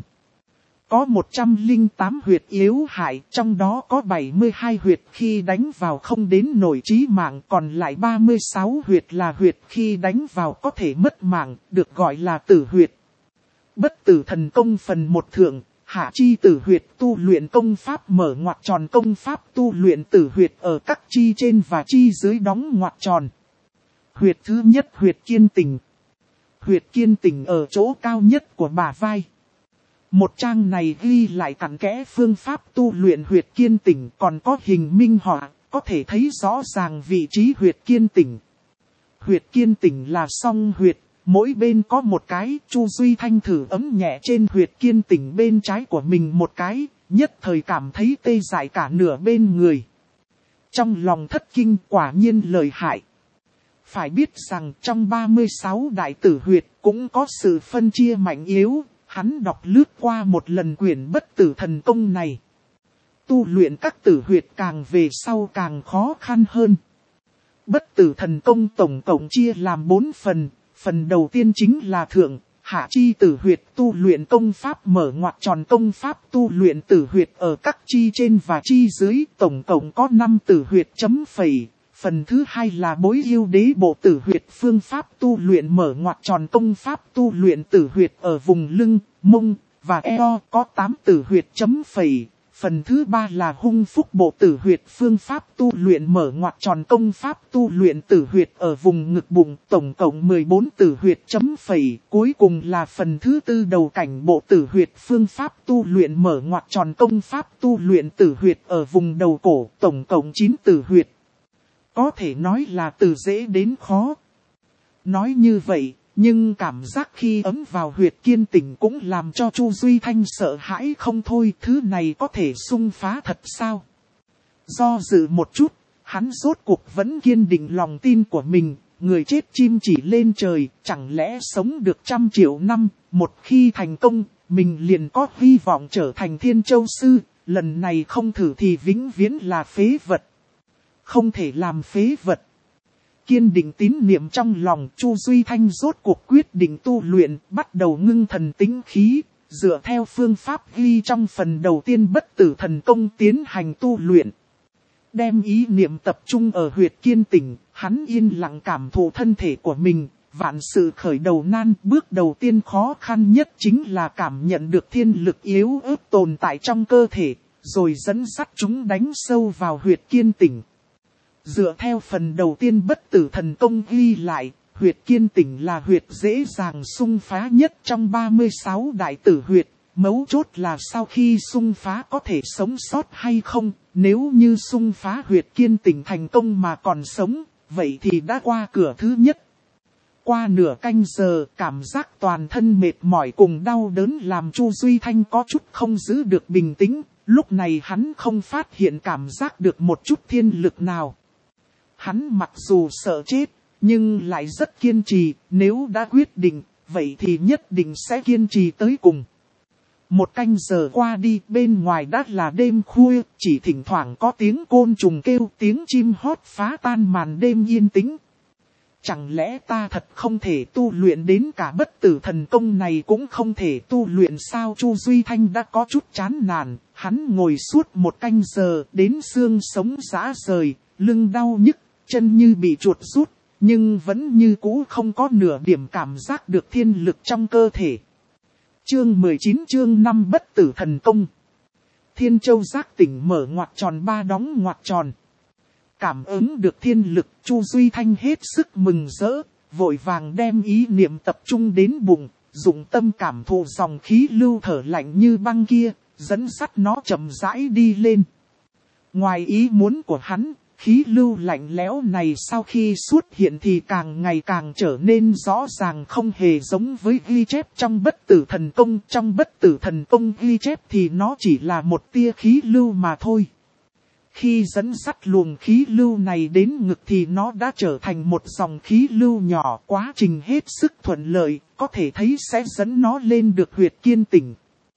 Có 108 huyệt yếu hại, trong đó có 72 huyệt khi đánh vào không đến nổi chí mạng, còn lại 36 huyệt là huyệt khi đánh vào có thể mất mạng, được gọi là tử huyệt. Bất tử thần công phần 1 thượng, hạ chi tử huyệt tu luyện công pháp mở ngoặc tròn công pháp tu luyện tử huyệt ở các chi trên và chi dưới đóng ngoặc tròn. Huyệt thứ nhất huyệt kiên tình. Huyệt kiên tình ở chỗ cao nhất của bả vai. Một trang này ghi lại cặn kẽ phương pháp tu luyện huyệt kiên tỉnh, còn có hình minh họa, có thể thấy rõ ràng vị trí huyệt kiên tỉnh. Huyệt kiên tỉnh là song huyệt, mỗi bên có một cái. Chu Duy Thanh thử ấm nhẹ trên huyệt kiên tỉnh bên trái của mình một cái, nhất thời cảm thấy tê dại cả nửa bên người. Trong lòng thất kinh, quả nhiên lợi hại. Phải biết rằng trong 36 đại tử huyệt cũng có sự phân chia mạnh yếu. Hắn đọc lướt qua một lần quyển bất tử thần công này. Tu luyện các tử huyệt càng về sau càng khó khăn hơn. Bất tử thần công tổng cộng chia làm 4 phần. Phần đầu tiên chính là thượng, hạ chi tử huyệt tu luyện công pháp mở ngoặc tròn công pháp tu luyện tử huyệt ở các chi trên và chi dưới. Tổng cộng có 5 tử huyệt chấm phẩy. Phần thứ 2 là bối yêu đế bộ tử huyệt phương pháp tu luyện mở ngoặc tròn công pháp tu luyện tử huyệt ở vùng lưng, mông và eo có 8 tử huyệt chấm phẩy. Phần thứ 3 là hung phúc bộ tử huyệt phương pháp tu luyện mở ngoặc tròn công pháp tu luyện tử huyệt ở vùng ngực bụng tổng cộng 14 tử huyệt chấm phẩy. Cuối cùng là phần thứ 4 đầu cảnh bộ tử huyệt phương pháp tu luyện mở ngoặc tròn công pháp tu luyện tử huyệt ở vùng đầu cổ tổng cộng 9 tử huyệt. Có thể nói là từ dễ đến khó. Nói như vậy, nhưng cảm giác khi ấm vào huyệt kiên tỉnh cũng làm cho Chu Duy Thanh sợ hãi không thôi. Thứ này có thể xung phá thật sao? Do dự một chút, hắn rốt cuộc vẫn kiên định lòng tin của mình. Người chết chim chỉ lên trời, chẳng lẽ sống được 100 triệu năm. Một khi thành công, mình liền có hy vọng trở thành Thiên Châu Sư. Lần này không thử thì vĩnh viễn là phế vật. Không thể làm phế vật. Kiên định tín niệm trong lòng, Chu Duy Thanh rốt cuộc quyết định tu luyện, bắt đầu ngưng thần tĩnh khí, dựa theo phương pháp ghi trong phần đầu tiên bất tử thần công tiến hành tu luyện. Đem ý niệm tập trung ở huyệt kiên tỉnh, hắn yên lặng cảm thụ thân thể của mình, vạn sự khởi đầu nan, bước đầu tiên khó khăn nhất chính là cảm nhận được thiên lực yếu ớt tồn tại trong cơ thể, rồi dẫn dắt chúng đánh sâu vào huyệt kiên tỉnh. Dựa theo phần đầu tiên bất tử thần công ghi lại, huyệt kiên tỉnh là huyệt dễ dàng xung phá nhất trong 36 đại tử huyệt. Mấu chốt là sau khi xung phá có thể sống sót hay không, nếu như xung phá huyệt kiên tỉnh thành công mà còn sống, vậy thì đã qua cửa thứ nhất. Qua nửa canh giờ, cảm giác toàn thân mệt mỏi cùng đau đớn làm Chu Duy Thanh có chút không giữ được bình tĩnh, lúc này hắn không phát hiện cảm giác được một chút thiên lực nào. Hắn mặc dù sợ chết, nhưng lại rất kiên trì, nếu đã quyết định, vậy thì nhất định sẽ kiên trì tới cùng. Một canh giờ qua đi, bên ngoài đã là đêm khuya, chỉ thỉnh thoảng có tiếng côn trùng kêu, tiếng chim hót phá tan màn đêm yên tĩnh. Chẳng lẽ ta thật không thể tu luyện đến cả bất tử thần công này cũng không thể tu luyện sao? Chu Duy Thanh đã có chút chán nản, hắn ngồi suốt một canh giờ, đến xương sống rã rời, lưng đau nhức, chân như bị chuột rút, nhưng vẫn như cũ không có nửa điểm cảm giác được thiên lực trong cơ thể. Chương 19 chương 5 bất tử thần công. Thiên Châu giác tỉnh mở ngoặc tròn 3 đóng ngoặc tròn. Cảm ứng được thiên lực, Chu Duy Thanh hết sức mừng rỡ, vội vàng đem ý niệm tập trung đến bụng, dùng tâm cảm thụ dòng khí lưu thở lạnh như băng kia, dẫn dắt nó chậm rãi đi lên. Ngoài ý muốn của hắn, khí lưu lạnh lẽo này sau khi xuất hiện thì càng ngày càng trở nên rõ ràng, không hề giống với ghi chép trong bất tử thần công. Trong bất tử thần công ghi chép thì nó chỉ là một tia khí lưu mà thôi. Khi dẫn dắt luồng khí lưu này đến ngực thì nó đã trở thành một dòng khí lưu nhỏ, quá trình hết sức thuận lợi, có thể thấy sẽ dẫn nó lên được huyệt kiên tỉnh.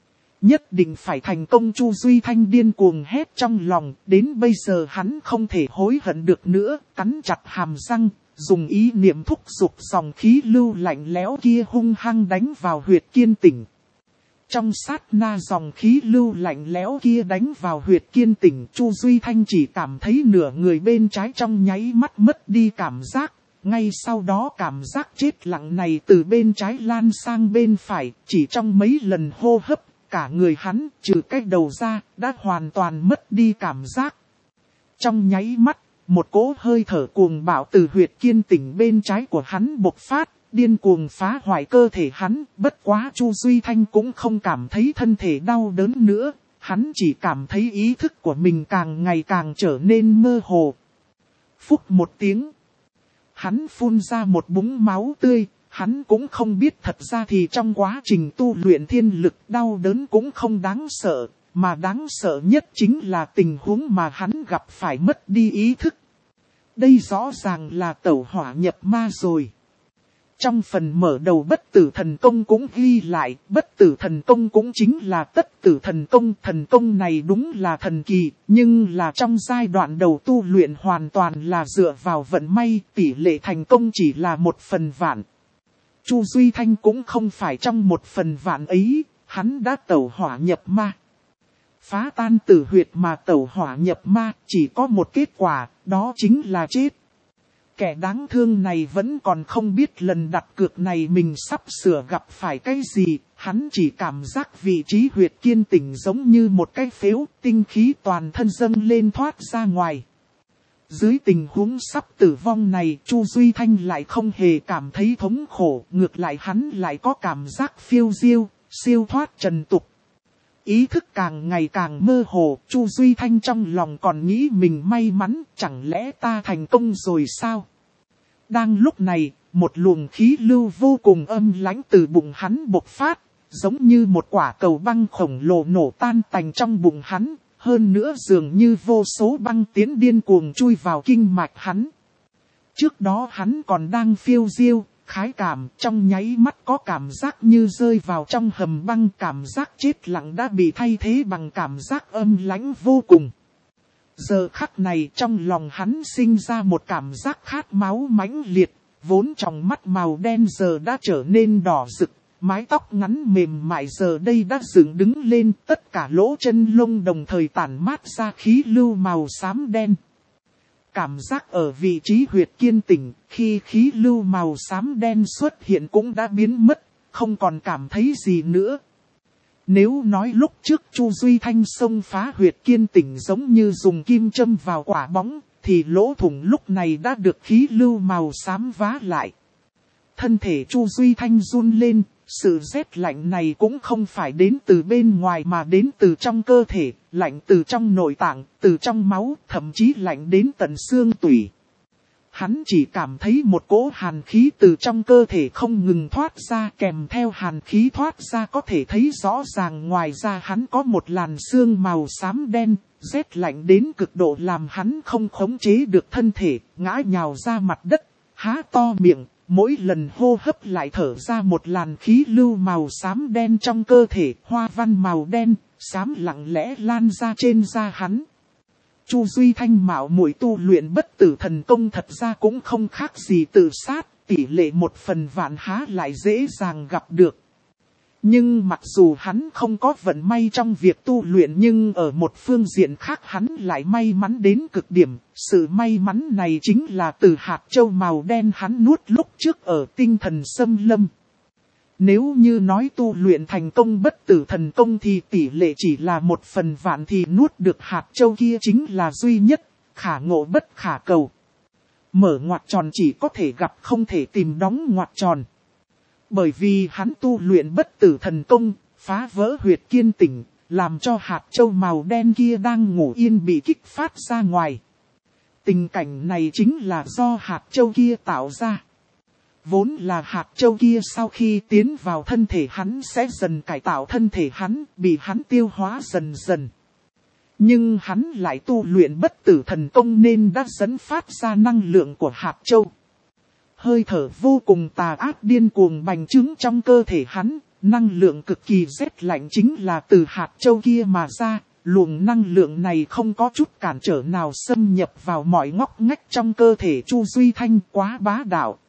Nhất định phải thành công. Chu Duy Thanh điên cuồng hét trong lòng, đến bây giờ hắn không thể hối hận được nữa, cắn chặt hàm răng, dùng ý niệm thúc giục dòng khí lưu lạnh lẽo kia hung hăng đánh vào huyệt kiên tỉnh. Trong sát na dòng khí lưu lạnh lẽo kia đánh vào huyệt kiên tỉnh, Chu Duy Thanh chỉ cảm thấy nửa người bên trái trong nháy mắt mất đi cảm giác. Ngay sau đó cảm giác chết lặng này từ bên trái lan sang bên phải, chỉ trong mấy lần hô hấp, cả người hắn trừ cái đầu ra đã hoàn toàn mất đi cảm giác. Trong nháy mắt, một cỗ hơi thở cuồng bạo từ huyệt kiên tỉnh bên trái của hắn bộc phát, điên cuồng phá hoại cơ thể hắn. Bất quá Chu Duy Thanh cũng không cảm thấy thân thể đau đớn nữa, hắn chỉ cảm thấy ý thức của mình càng ngày càng trở nên mơ hồ. Phúc một tiếng, hắn phun ra một búng máu tươi. Hắn cũng không biết thật ra thì trong quá trình tu luyện thiên lực đau đớn cũng không đáng sợ, mà đáng sợ nhất chính là tình huống mà hắn gặp phải mất đi ý thức. Đây rõ ràng là tẩu hỏa nhập ma rồi. Trong phần mở đầu bất tử thần công cũng ghi lại, bất tử thần công cũng chính là tất tử thần công. Thần công này đúng là thần kỳ, nhưng là trong giai đoạn đầu tu luyện hoàn toàn là dựa vào vận may, tỷ lệ thành công chỉ là 1/1000. Chu Duy Thanh cũng không phải trong 1/1000 ấy, hắn đã tẩu hỏa nhập ma. Phá tan tử huyệt mà tẩu hỏa nhập ma chỉ có một kết quả, đó chính là chết. kẻ đáng thương này vẫn còn không biết lần đặt cược này mình sắp sửa gặp phải cái gì, hắn chỉ cảm giác vị trí huyệt kiên tỉnh giống như một cái phếu, tinh khí toàn thân dâng lên thoát ra ngoài. Dưới tình huống sắp tử vong này, Chu Duy Thanh lại không hề cảm thấy thống khổ, ngược lại hắn lại có cảm giác phiêu diêu, siêu thoát trần tục. Ý thức càng ngày càng mơ hồ, Chu Duy Thanh trong lòng còn nghĩ mình may mắn, chẳng lẽ ta thành công rồi sao? Đang lúc này, một luồng khí lưu vô cùng âm lãnh từ bụng hắn bộc phát, giống như một quả cầu băng khổng lồ nổ tan tành trong bụng hắn, hơn nữa dường như vô số băng tiến điên cuồng chui vào kinh mạch hắn. Trước đó hắn còn đang phiêu diêu, khái cảm, trong nháy mắt có cảm giác như rơi vào trong hầm băng, cảm giác chết lặng đã bị thay thế bằng cảm giác âm lãnh vô cùng. Giờ khắc này trong lòng hắn sinh ra một cảm giác khát máu mãnh liệt, vốn trong mắt màu đen giờ đã trở nên đỏ rực, mái tóc ngắn mềm mại giờ đây đã dựng đứng lên, tất cả lỗ chân lông đồng thời tản mát ra khí lưu màu xám đen. Cảm giác ở vị trí huyệt kiên tỉnh, khi khí lưu màu xám đen xuất hiện cũng đã biến mất, không còn cảm thấy gì nữa. Nếu nói lúc trước Chu Duy Thanh xông phá huyệt kiên tỉnh giống như dùng kim châm vào quả bóng, thì lỗ thủng lúc này đã được khí lưu màu xám vá lại. Thân thể Chu Duy Thanh run lên, sự rét lạnh này cũng không phải đến từ bên ngoài mà đến từ trong cơ thể, lạnh từ trong nội tạng, từ trong máu, thậm chí lạnh đến tận xương tủy. Hắn chỉ cảm thấy một cỗ hàn khí từ trong cơ thể không ngừng thoát ra, kèm theo hàn khí thoát ra có thể thấy rõ ràng ngoài ra hắn có một làn xương màu xám đen, rét lạnh đến cực độ làm hắn không khống chế được thân thể, ngã nhào ra mặt đất, há to miệng, mỗi lần hô hấp lại thở ra một làn khí lưu màu xám đen trong cơ thể, hoa văn màu đen, xám lặng lẽ lan ra trên da hắn. Chu Duy Thanh mạo muội tu luyện bất tử thần công thật ra cũng không khác gì tự sát, tỷ lệ 1/1000 há lại dễ dàng gặp được. Nhưng mặc dù hắn không có vận may trong việc tu luyện nhưng ở một phương diện khác hắn lại may mắn đến cực điểm. Sự may mắn này chính là từ hạt châu màu đen hắn nuốt lúc trước ở tinh thần xâm lâm. Nếu như nói tu luyện thành công bất tử thần công thì tỷ lệ chỉ là 1/1000 thì nuốt được hạt châu kia chính là duy nhất, khả ngộ bất khả cầu. Mở ngoặc tròn chỉ có thể gặp không thể tìm đóng ngoặc tròn. Bởi vì hắn tu luyện bất tử thần công, phá vỡ huyệt kiên tỉnh, làm cho hạt châu màu đen kia đang ngủ yên bị kích phát ra ngoài. Tình cảnh này chính là do hạt châu kia tạo ra. Vốn là hạt châu kia sau khi tiến vào thân thể hắn sẽ dần cải tạo thân thể hắn, bị hắn tiêu hóa dần dần. Nhưng hắn lại tu luyện bất tử thần công nên đã dẫn phát ra năng lượng của hạt châu. Hơi thở vô cùng tà ác điên cuồng bành trướng trong cơ thể hắn, năng lượng cực kỳ rét lạnh chính là từ hạt châu kia mà ra, luồng năng lượng này không có chút cản trở nào xâm nhập vào mọi ngóc ngách trong cơ thể Chu Duy Thanh, quá bá đạo.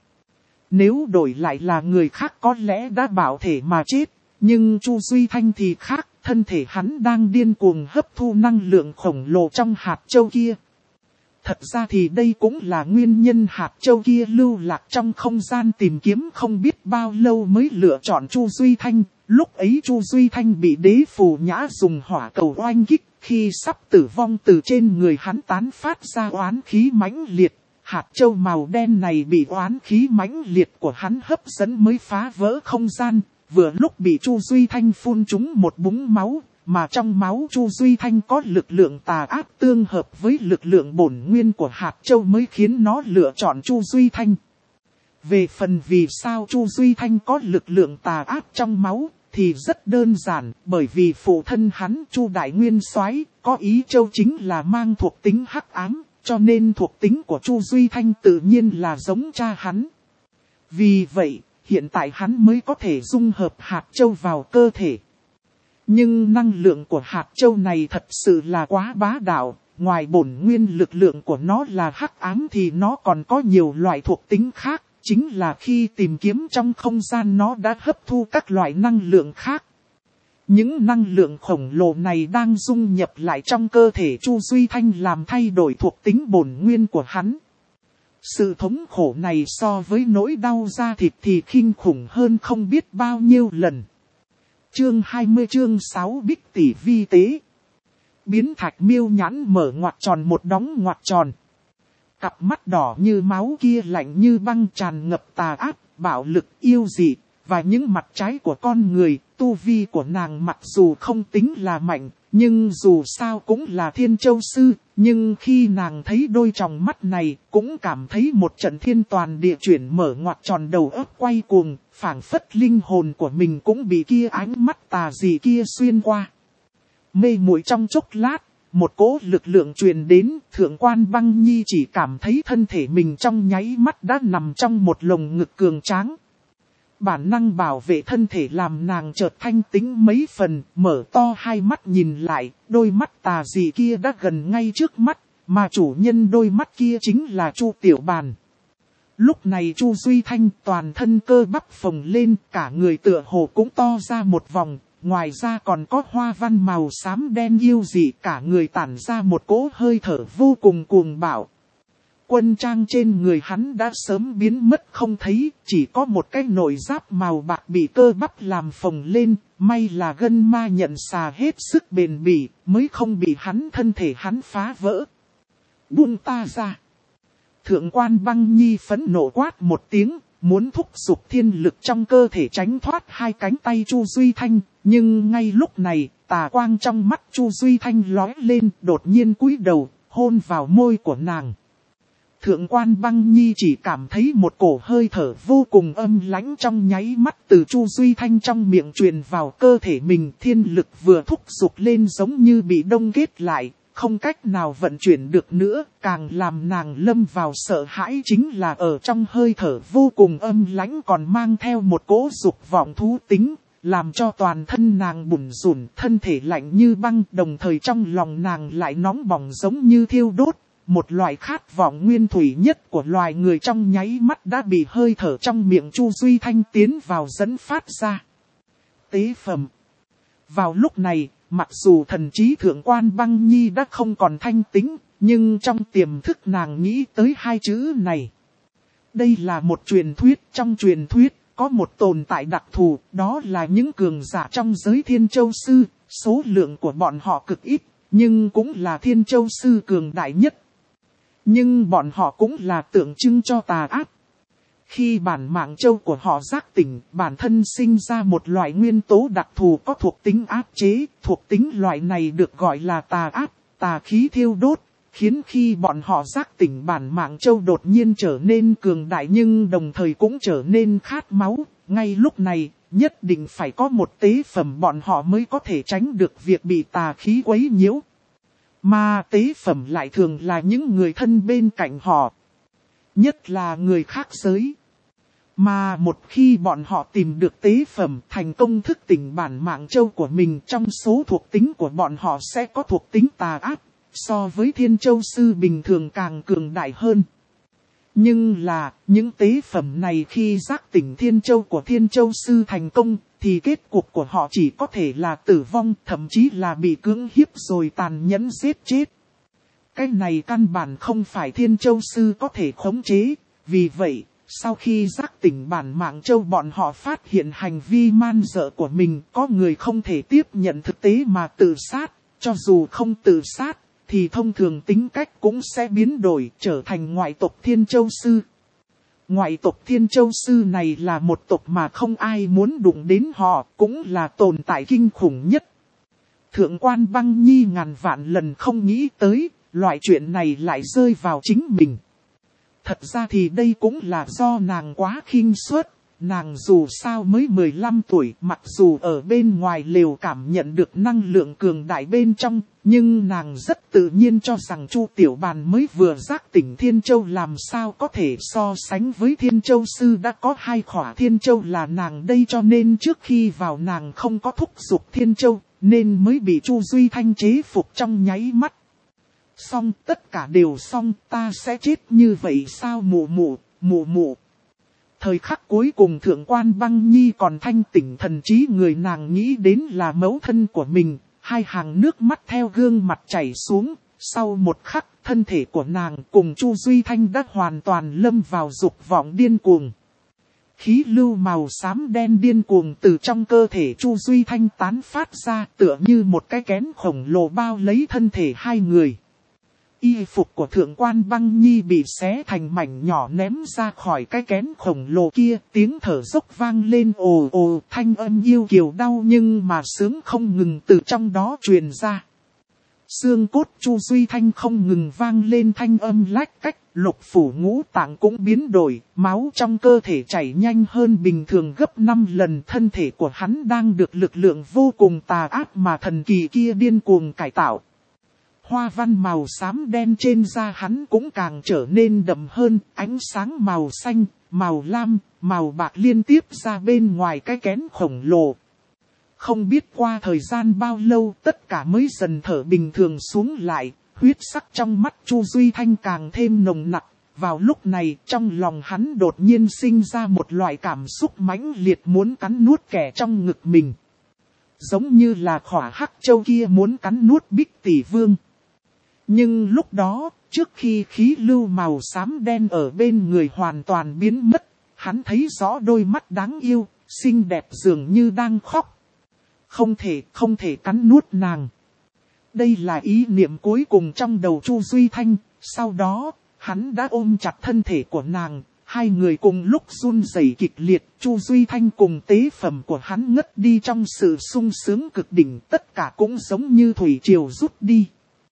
Nếu đổi lại là người khác có lẽ đã bảo thể mà chết, nhưng Chu Duy Thanh thì khác, thân thể hắn đang điên cuồng hấp thu năng lượng khổng lồ trong hạt châu kia. Thật ra thì đây cũng là nguyên nhân hạt châu kia lưu lạc trong không gian tìm kiếm không biết bao lâu mới lựa chọn Chu Duy Thanh. Lúc ấy Chu Duy Thanh bị đế phù nhã dùng hỏa cầu oanh kích, khi sắp tử vong từ trên người hắn tán phát ra oán khí mãnh liệt. Hạt châu màu đen này bị oán khí mãnh liệt của hắn hấp dẫn mới phá vỡ không gian, vừa lúc bị Chu Duy Thanh phun trúng một búng máu. Mà trong máu Chu Duy Thanh có lực lượng tà ác tương hợp với lực lượng bổn nguyên của hạt châu mới khiến nó lựa chọn Chu Duy Thanh. Về phần vì sao Chu Duy Thanh có lực lượng tà ác trong máu thì rất đơn giản, bởi vì phụ thân hắn Chu Đại Nguyên Soái có ý châu chính là mang thuộc tính hắc ám, cho nên thuộc tính của Chu Duy Thanh tự nhiên là giống cha hắn. Vì vậy, hiện tại hắn mới có thể dung hợp hạt châu vào cơ thể. Nhưng năng lượng của hạt châu này thật sự là quá bá đạo, ngoài bổn nguyên lực lượng của nó là hắc ám thì nó còn có nhiều loại thuộc tính khác, chính là khi tìm kiếm trong không gian nó đã hấp thu các loại năng lượng khác. Những năng lượng khổng lồ này đang dung nhập lại trong cơ thể Chu Duy Thanh làm thay đổi thuộc tính bổn nguyên của hắn. Sự thống khổ này so với nỗi đau da thịt thì kinh khủng hơn không biết bao nhiêu lần. Chương 20 chương 6 Bích tỷ vi tế. Biến Thạch Miêu nhãn mở ngoặc tròn một đóng ngoặc tròn. Cặp mắt đỏ như máu kia lạnh như băng tràn ngập tà ác, bạo lực yêu dị, và những mặt trái của con người. Tu vi của nàng mặc dù không tính là mạnh, nhưng dù sao cũng là Thiên Châu Sư. Nhưng khi nàng thấy đôi tròng mắt này, cũng cảm thấy một trận thiên toàn địa chuyển mở ngoặc tròn đầu óc quay cuồng, phảng phất linh hồn của mình cũng bị kia ánh mắt tà dị kia xuyên qua. Mê muội trong chốc lát, một cỗ lực lượng truyền đến, Thượng quan Băng Nhi chỉ cảm thấy thân thể mình trong nháy mắt đã nằm trong một lồng ngực cường tráng. Bản năng bảo vệ thân thể làm nàng chợt thanh tĩnh mấy phần, mở to hai mắt nhìn lại, đôi mắt tà dị kia đã gần ngay trước mắt, mà chủ nhân đôi mắt kia chính là Chu Tiểu Bàn. Lúc này Chu Duy Thanh toàn thân cơ bắp phồng lên, cả người tựa hồ cũng to ra một vòng, ngoài ra còn có hoa văn màu xám đen yêu dị, cả người tản ra một cỗ hơi thở vô cùng cuồng bạo. Quân trang trên người hắn đã sớm biến mất không thấy, chỉ có một cái nội giáp màu bạc bị cơ bắp làm phồng lên, may là gân ma nhận xà hết sức bền bỉ, mới không bị thân thể hắn phá vỡ. Buông ta ra. Thượng quan Băng Nhi phẫn nộ quát một tiếng, muốn thúc giục thiên lực trong cơ thể tránh thoát hai cánh tay Chu Duy Thanh, nhưng ngay lúc này, tà quang trong mắt Chu Duy Thanh lóe lên, đột nhiên cúi đầu, hôn vào môi của nàng. Thượng quan Băng Nhi chỉ cảm thấy một cổ hơi thở vô cùng âm lãnh trong nháy mắt từ Chu Duy Thanh trong miệng truyền vào cơ thể mình, thiên lực vừa thúc giục lên giống như bị đông kết lại, không cách nào vận chuyển được nữa, càng làm nàng lâm vào sợ hãi chính là ở trong hơi thở vô cùng âm lãnh còn mang theo một cỗ dục vọng thú tính, làm cho toàn thân nàng bủn rủn, thân thể lạnh như băng, đồng thời trong lòng nàng lại nóng bỏng giống như thiêu đốt. Một loại khát vọng nguyên thủy nhất của loài người trong nháy mắt đã bị hơi thở trong miệng Chu Duy Thanh tiến vào dẫn phát ra. Tế phẩm. Vào lúc này, mặc dù thần trí Thượng quan Băng Nhi đã không còn thanh tĩnh, nhưng trong tiềm thức nàng nghĩ tới hai chữ này. Đây là một truyền thuyết, trong truyền thuyết có một tồn tại đặc thù, đó là những cường giả trong giới Thiên Châu Sư, số lượng của bọn họ cực ít, nhưng cũng là Thiên Châu Sư cường đại nhất. Nhưng bọn họ cũng là tượng trưng cho tà ác. Khi bản mạng châu của họ giác tỉnh, bản thân sinh ra một loại nguyên tố đặc thù có thuộc tính áp chế, thuộc tính loại này được gọi là tà ác, tà khí thiêu đốt, khiến khi bọn họ giác tỉnh bản mạng châu đột nhiên trở nên cường đại nhưng đồng thời cũng trở nên khát máu. Ngay lúc này, nhất định phải có một tế phẩm bọn họ mới có thể tránh được việc bị tà khí quấy nhiễu. Mà tế phẩm lại thường là những người thân bên cạnh họ. Nhất là người khác giới. Mà một khi bọn họ tìm được tế phẩm thành công thức tỉnh bản mạng châu của mình, trong số thuộc tính của bọn họ sẽ có thuộc tính tà ác, so với Thiên Châu Sư bình thường càng cường đại hơn. Nhưng là, những tế phẩm này khi giác tỉnh Thiên Châu của Thiên Châu Sư thành công, thì kết cục của họ chỉ có thể là tử vong, thậm chí là bị cưỡng hiếp rồi tàn nhẫn giết chết. Cái này căn bản không phải Thiên Châu Sư có thể khống chế, vì vậy, sau khi giác tỉnh bản mạng châu bọn họ phát hiện hành vi man dợ của mình, có người không thể tiếp nhận thực tế mà tự sát, cho dù không tự sát, thì thông thường tính cách cũng sẽ biến đổi trở thành ngoại tộc Thiên Châu Sư. Ngoại tộc Thiên Châu Sư này là một tộc mà không ai muốn đụng đến họ, cũng là tồn tại kinh khủng nhất. Thượng quan Băng Nhi ngàn vạn lần không nghĩ tới, loại chuyện này lại rơi vào chính mình. Thật ra thì đây cũng là do nàng quá khinh suất. Nàng dù sao mới 15 tuổi, mặc dù ở bên ngoài lều cảm nhận được năng lượng cường đại bên trong, nhưng nàng rất tự nhiên cho rằng Chu Tiểu Bàn mới vừa giác tỉnh Thiên Châu làm sao có thể so sánh với Thiên Châu Sư đã có 2 khỏa Thiên Châu là nàng đây, cho nên trước khi vào nàng không có thúc giục Thiên Châu, nên mới bị Chu Duy Thanh chế phục trong nháy mắt. Xong, tất cả đều xong, ta sẽ chết như vậy sao mụ mụ. Thời khắc cuối cùng Thượng quan Băng Nhi còn thanh tỉnh thần trí, người nàng nghĩ đến là mẫu thân của mình, hai hàng nước mắt theo gương mặt chảy xuống, sau một khắc thân thể của nàng cùng Chu Duy Thanh đã hoàn toàn lâm vào dục vọng điên cuồng. Khí lưu màu xám đen điên cuồng từ trong cơ thể Chu Duy Thanh tán phát ra tựa như một cái kén khổng lồ bao lấy thân thể hai người. Y phục của thượng quan Băng Nhi bị xé thành mảnh nhỏ ném ra khỏi cái kén khổng lồ kia, tiếng thở dốc vang lên ồ ồ, thanh âm yêu kiều đau nhưng mà sướng không ngừng từ trong đó truyền ra. Xương cốt Chu Duy Thanh không ngừng vang lên thanh âm lách cách, lục phủ ngũ tạng cũng biến đổi, máu trong cơ thể chảy nhanh hơn bình thường gấp 5 lần. Thân thể của hắn đang được lực lượng vô cùng tà ác mà thần kỳ kia điên cuồng cải tạo. Hoa văn màu xám đen trên da hắn cũng càng trở nên đậm hơn, ánh sáng màu xanh, màu lam, màu bạc liên tiếp ra bên ngoài cái kén khổng lồ. Không biết qua thời gian bao lâu tất cả mới dần thở bình thường xuống lại, huyết sắc trong mắt Chu Duy Thanh càng thêm nồng nặc. Vào lúc này trong lòng hắn đột nhiên sinh ra một loại cảm xúc mãnh liệt muốn cắn nuốt kẻ trong ngực mình. Giống như là khỏa hắc châu kia muốn cắn nuốt Bích Tỷ Vương. Nhưng lúc đó, trước khi khí lưu màu xám đen ở bên người hoàn toàn biến mất, hắn thấy rõ đôi mắt đáng yêu, xinh đẹp dường như đang khóc. Không thể cắn nuốt nàng. Đây là ý niệm cuối cùng trong đầu Chu Duy Thanh, sau đó, hắn đã ôm chặt thân thể của nàng, hai người cùng lúc run rẩy kịch liệt, Chu Duy Thanh cùng tế phẩm của hắn ngất đi trong sự sung sướng cực đỉnh, tất cả cũng giống như thủy triều rút đi.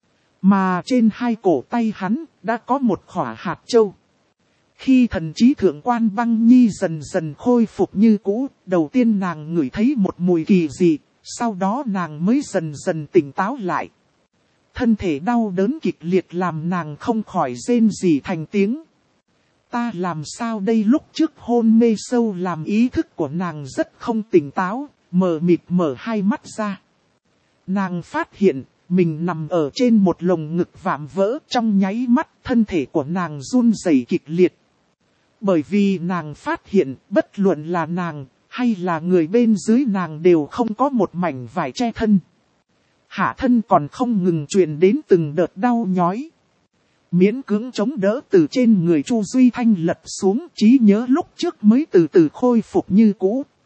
Mà trên hai cổ tay hắn đã có một khỏa hạt châu. Khi thần trí thượng quan Băng Nhi dần dần khôi phục như cũ, đầu tiên nàng ngửi thấy một mùi kỳ dị, sau đó nàng mới dần dần tỉnh táo lại. Thân thể đau đớn kịch liệt làm nàng không khỏi rên rỉ thành tiếng. Ta làm sao đây? Lúc trước hôn mê sâu làm ý thức của nàng rất không tỉnh táo, mờ mịt mở hai mắt ra. Nàng phát hiện mình nằm ở trên một lồng ngực vạm vỡ, trong nháy mắt thân thể của nàng run rẩy kịch liệt. Bởi vì nàng phát hiện bất luận là nàng hay là người bên dưới nàng đều không có một mảnh vải che thân. Hạ thân còn không ngừng truyền đến từng đợt đau nhói. Miễn cưỡng chống đỡ từ trên người Chu Duy Thanh lật xuống, trí nhớ lúc trước mới từ từ khôi phục như cũ.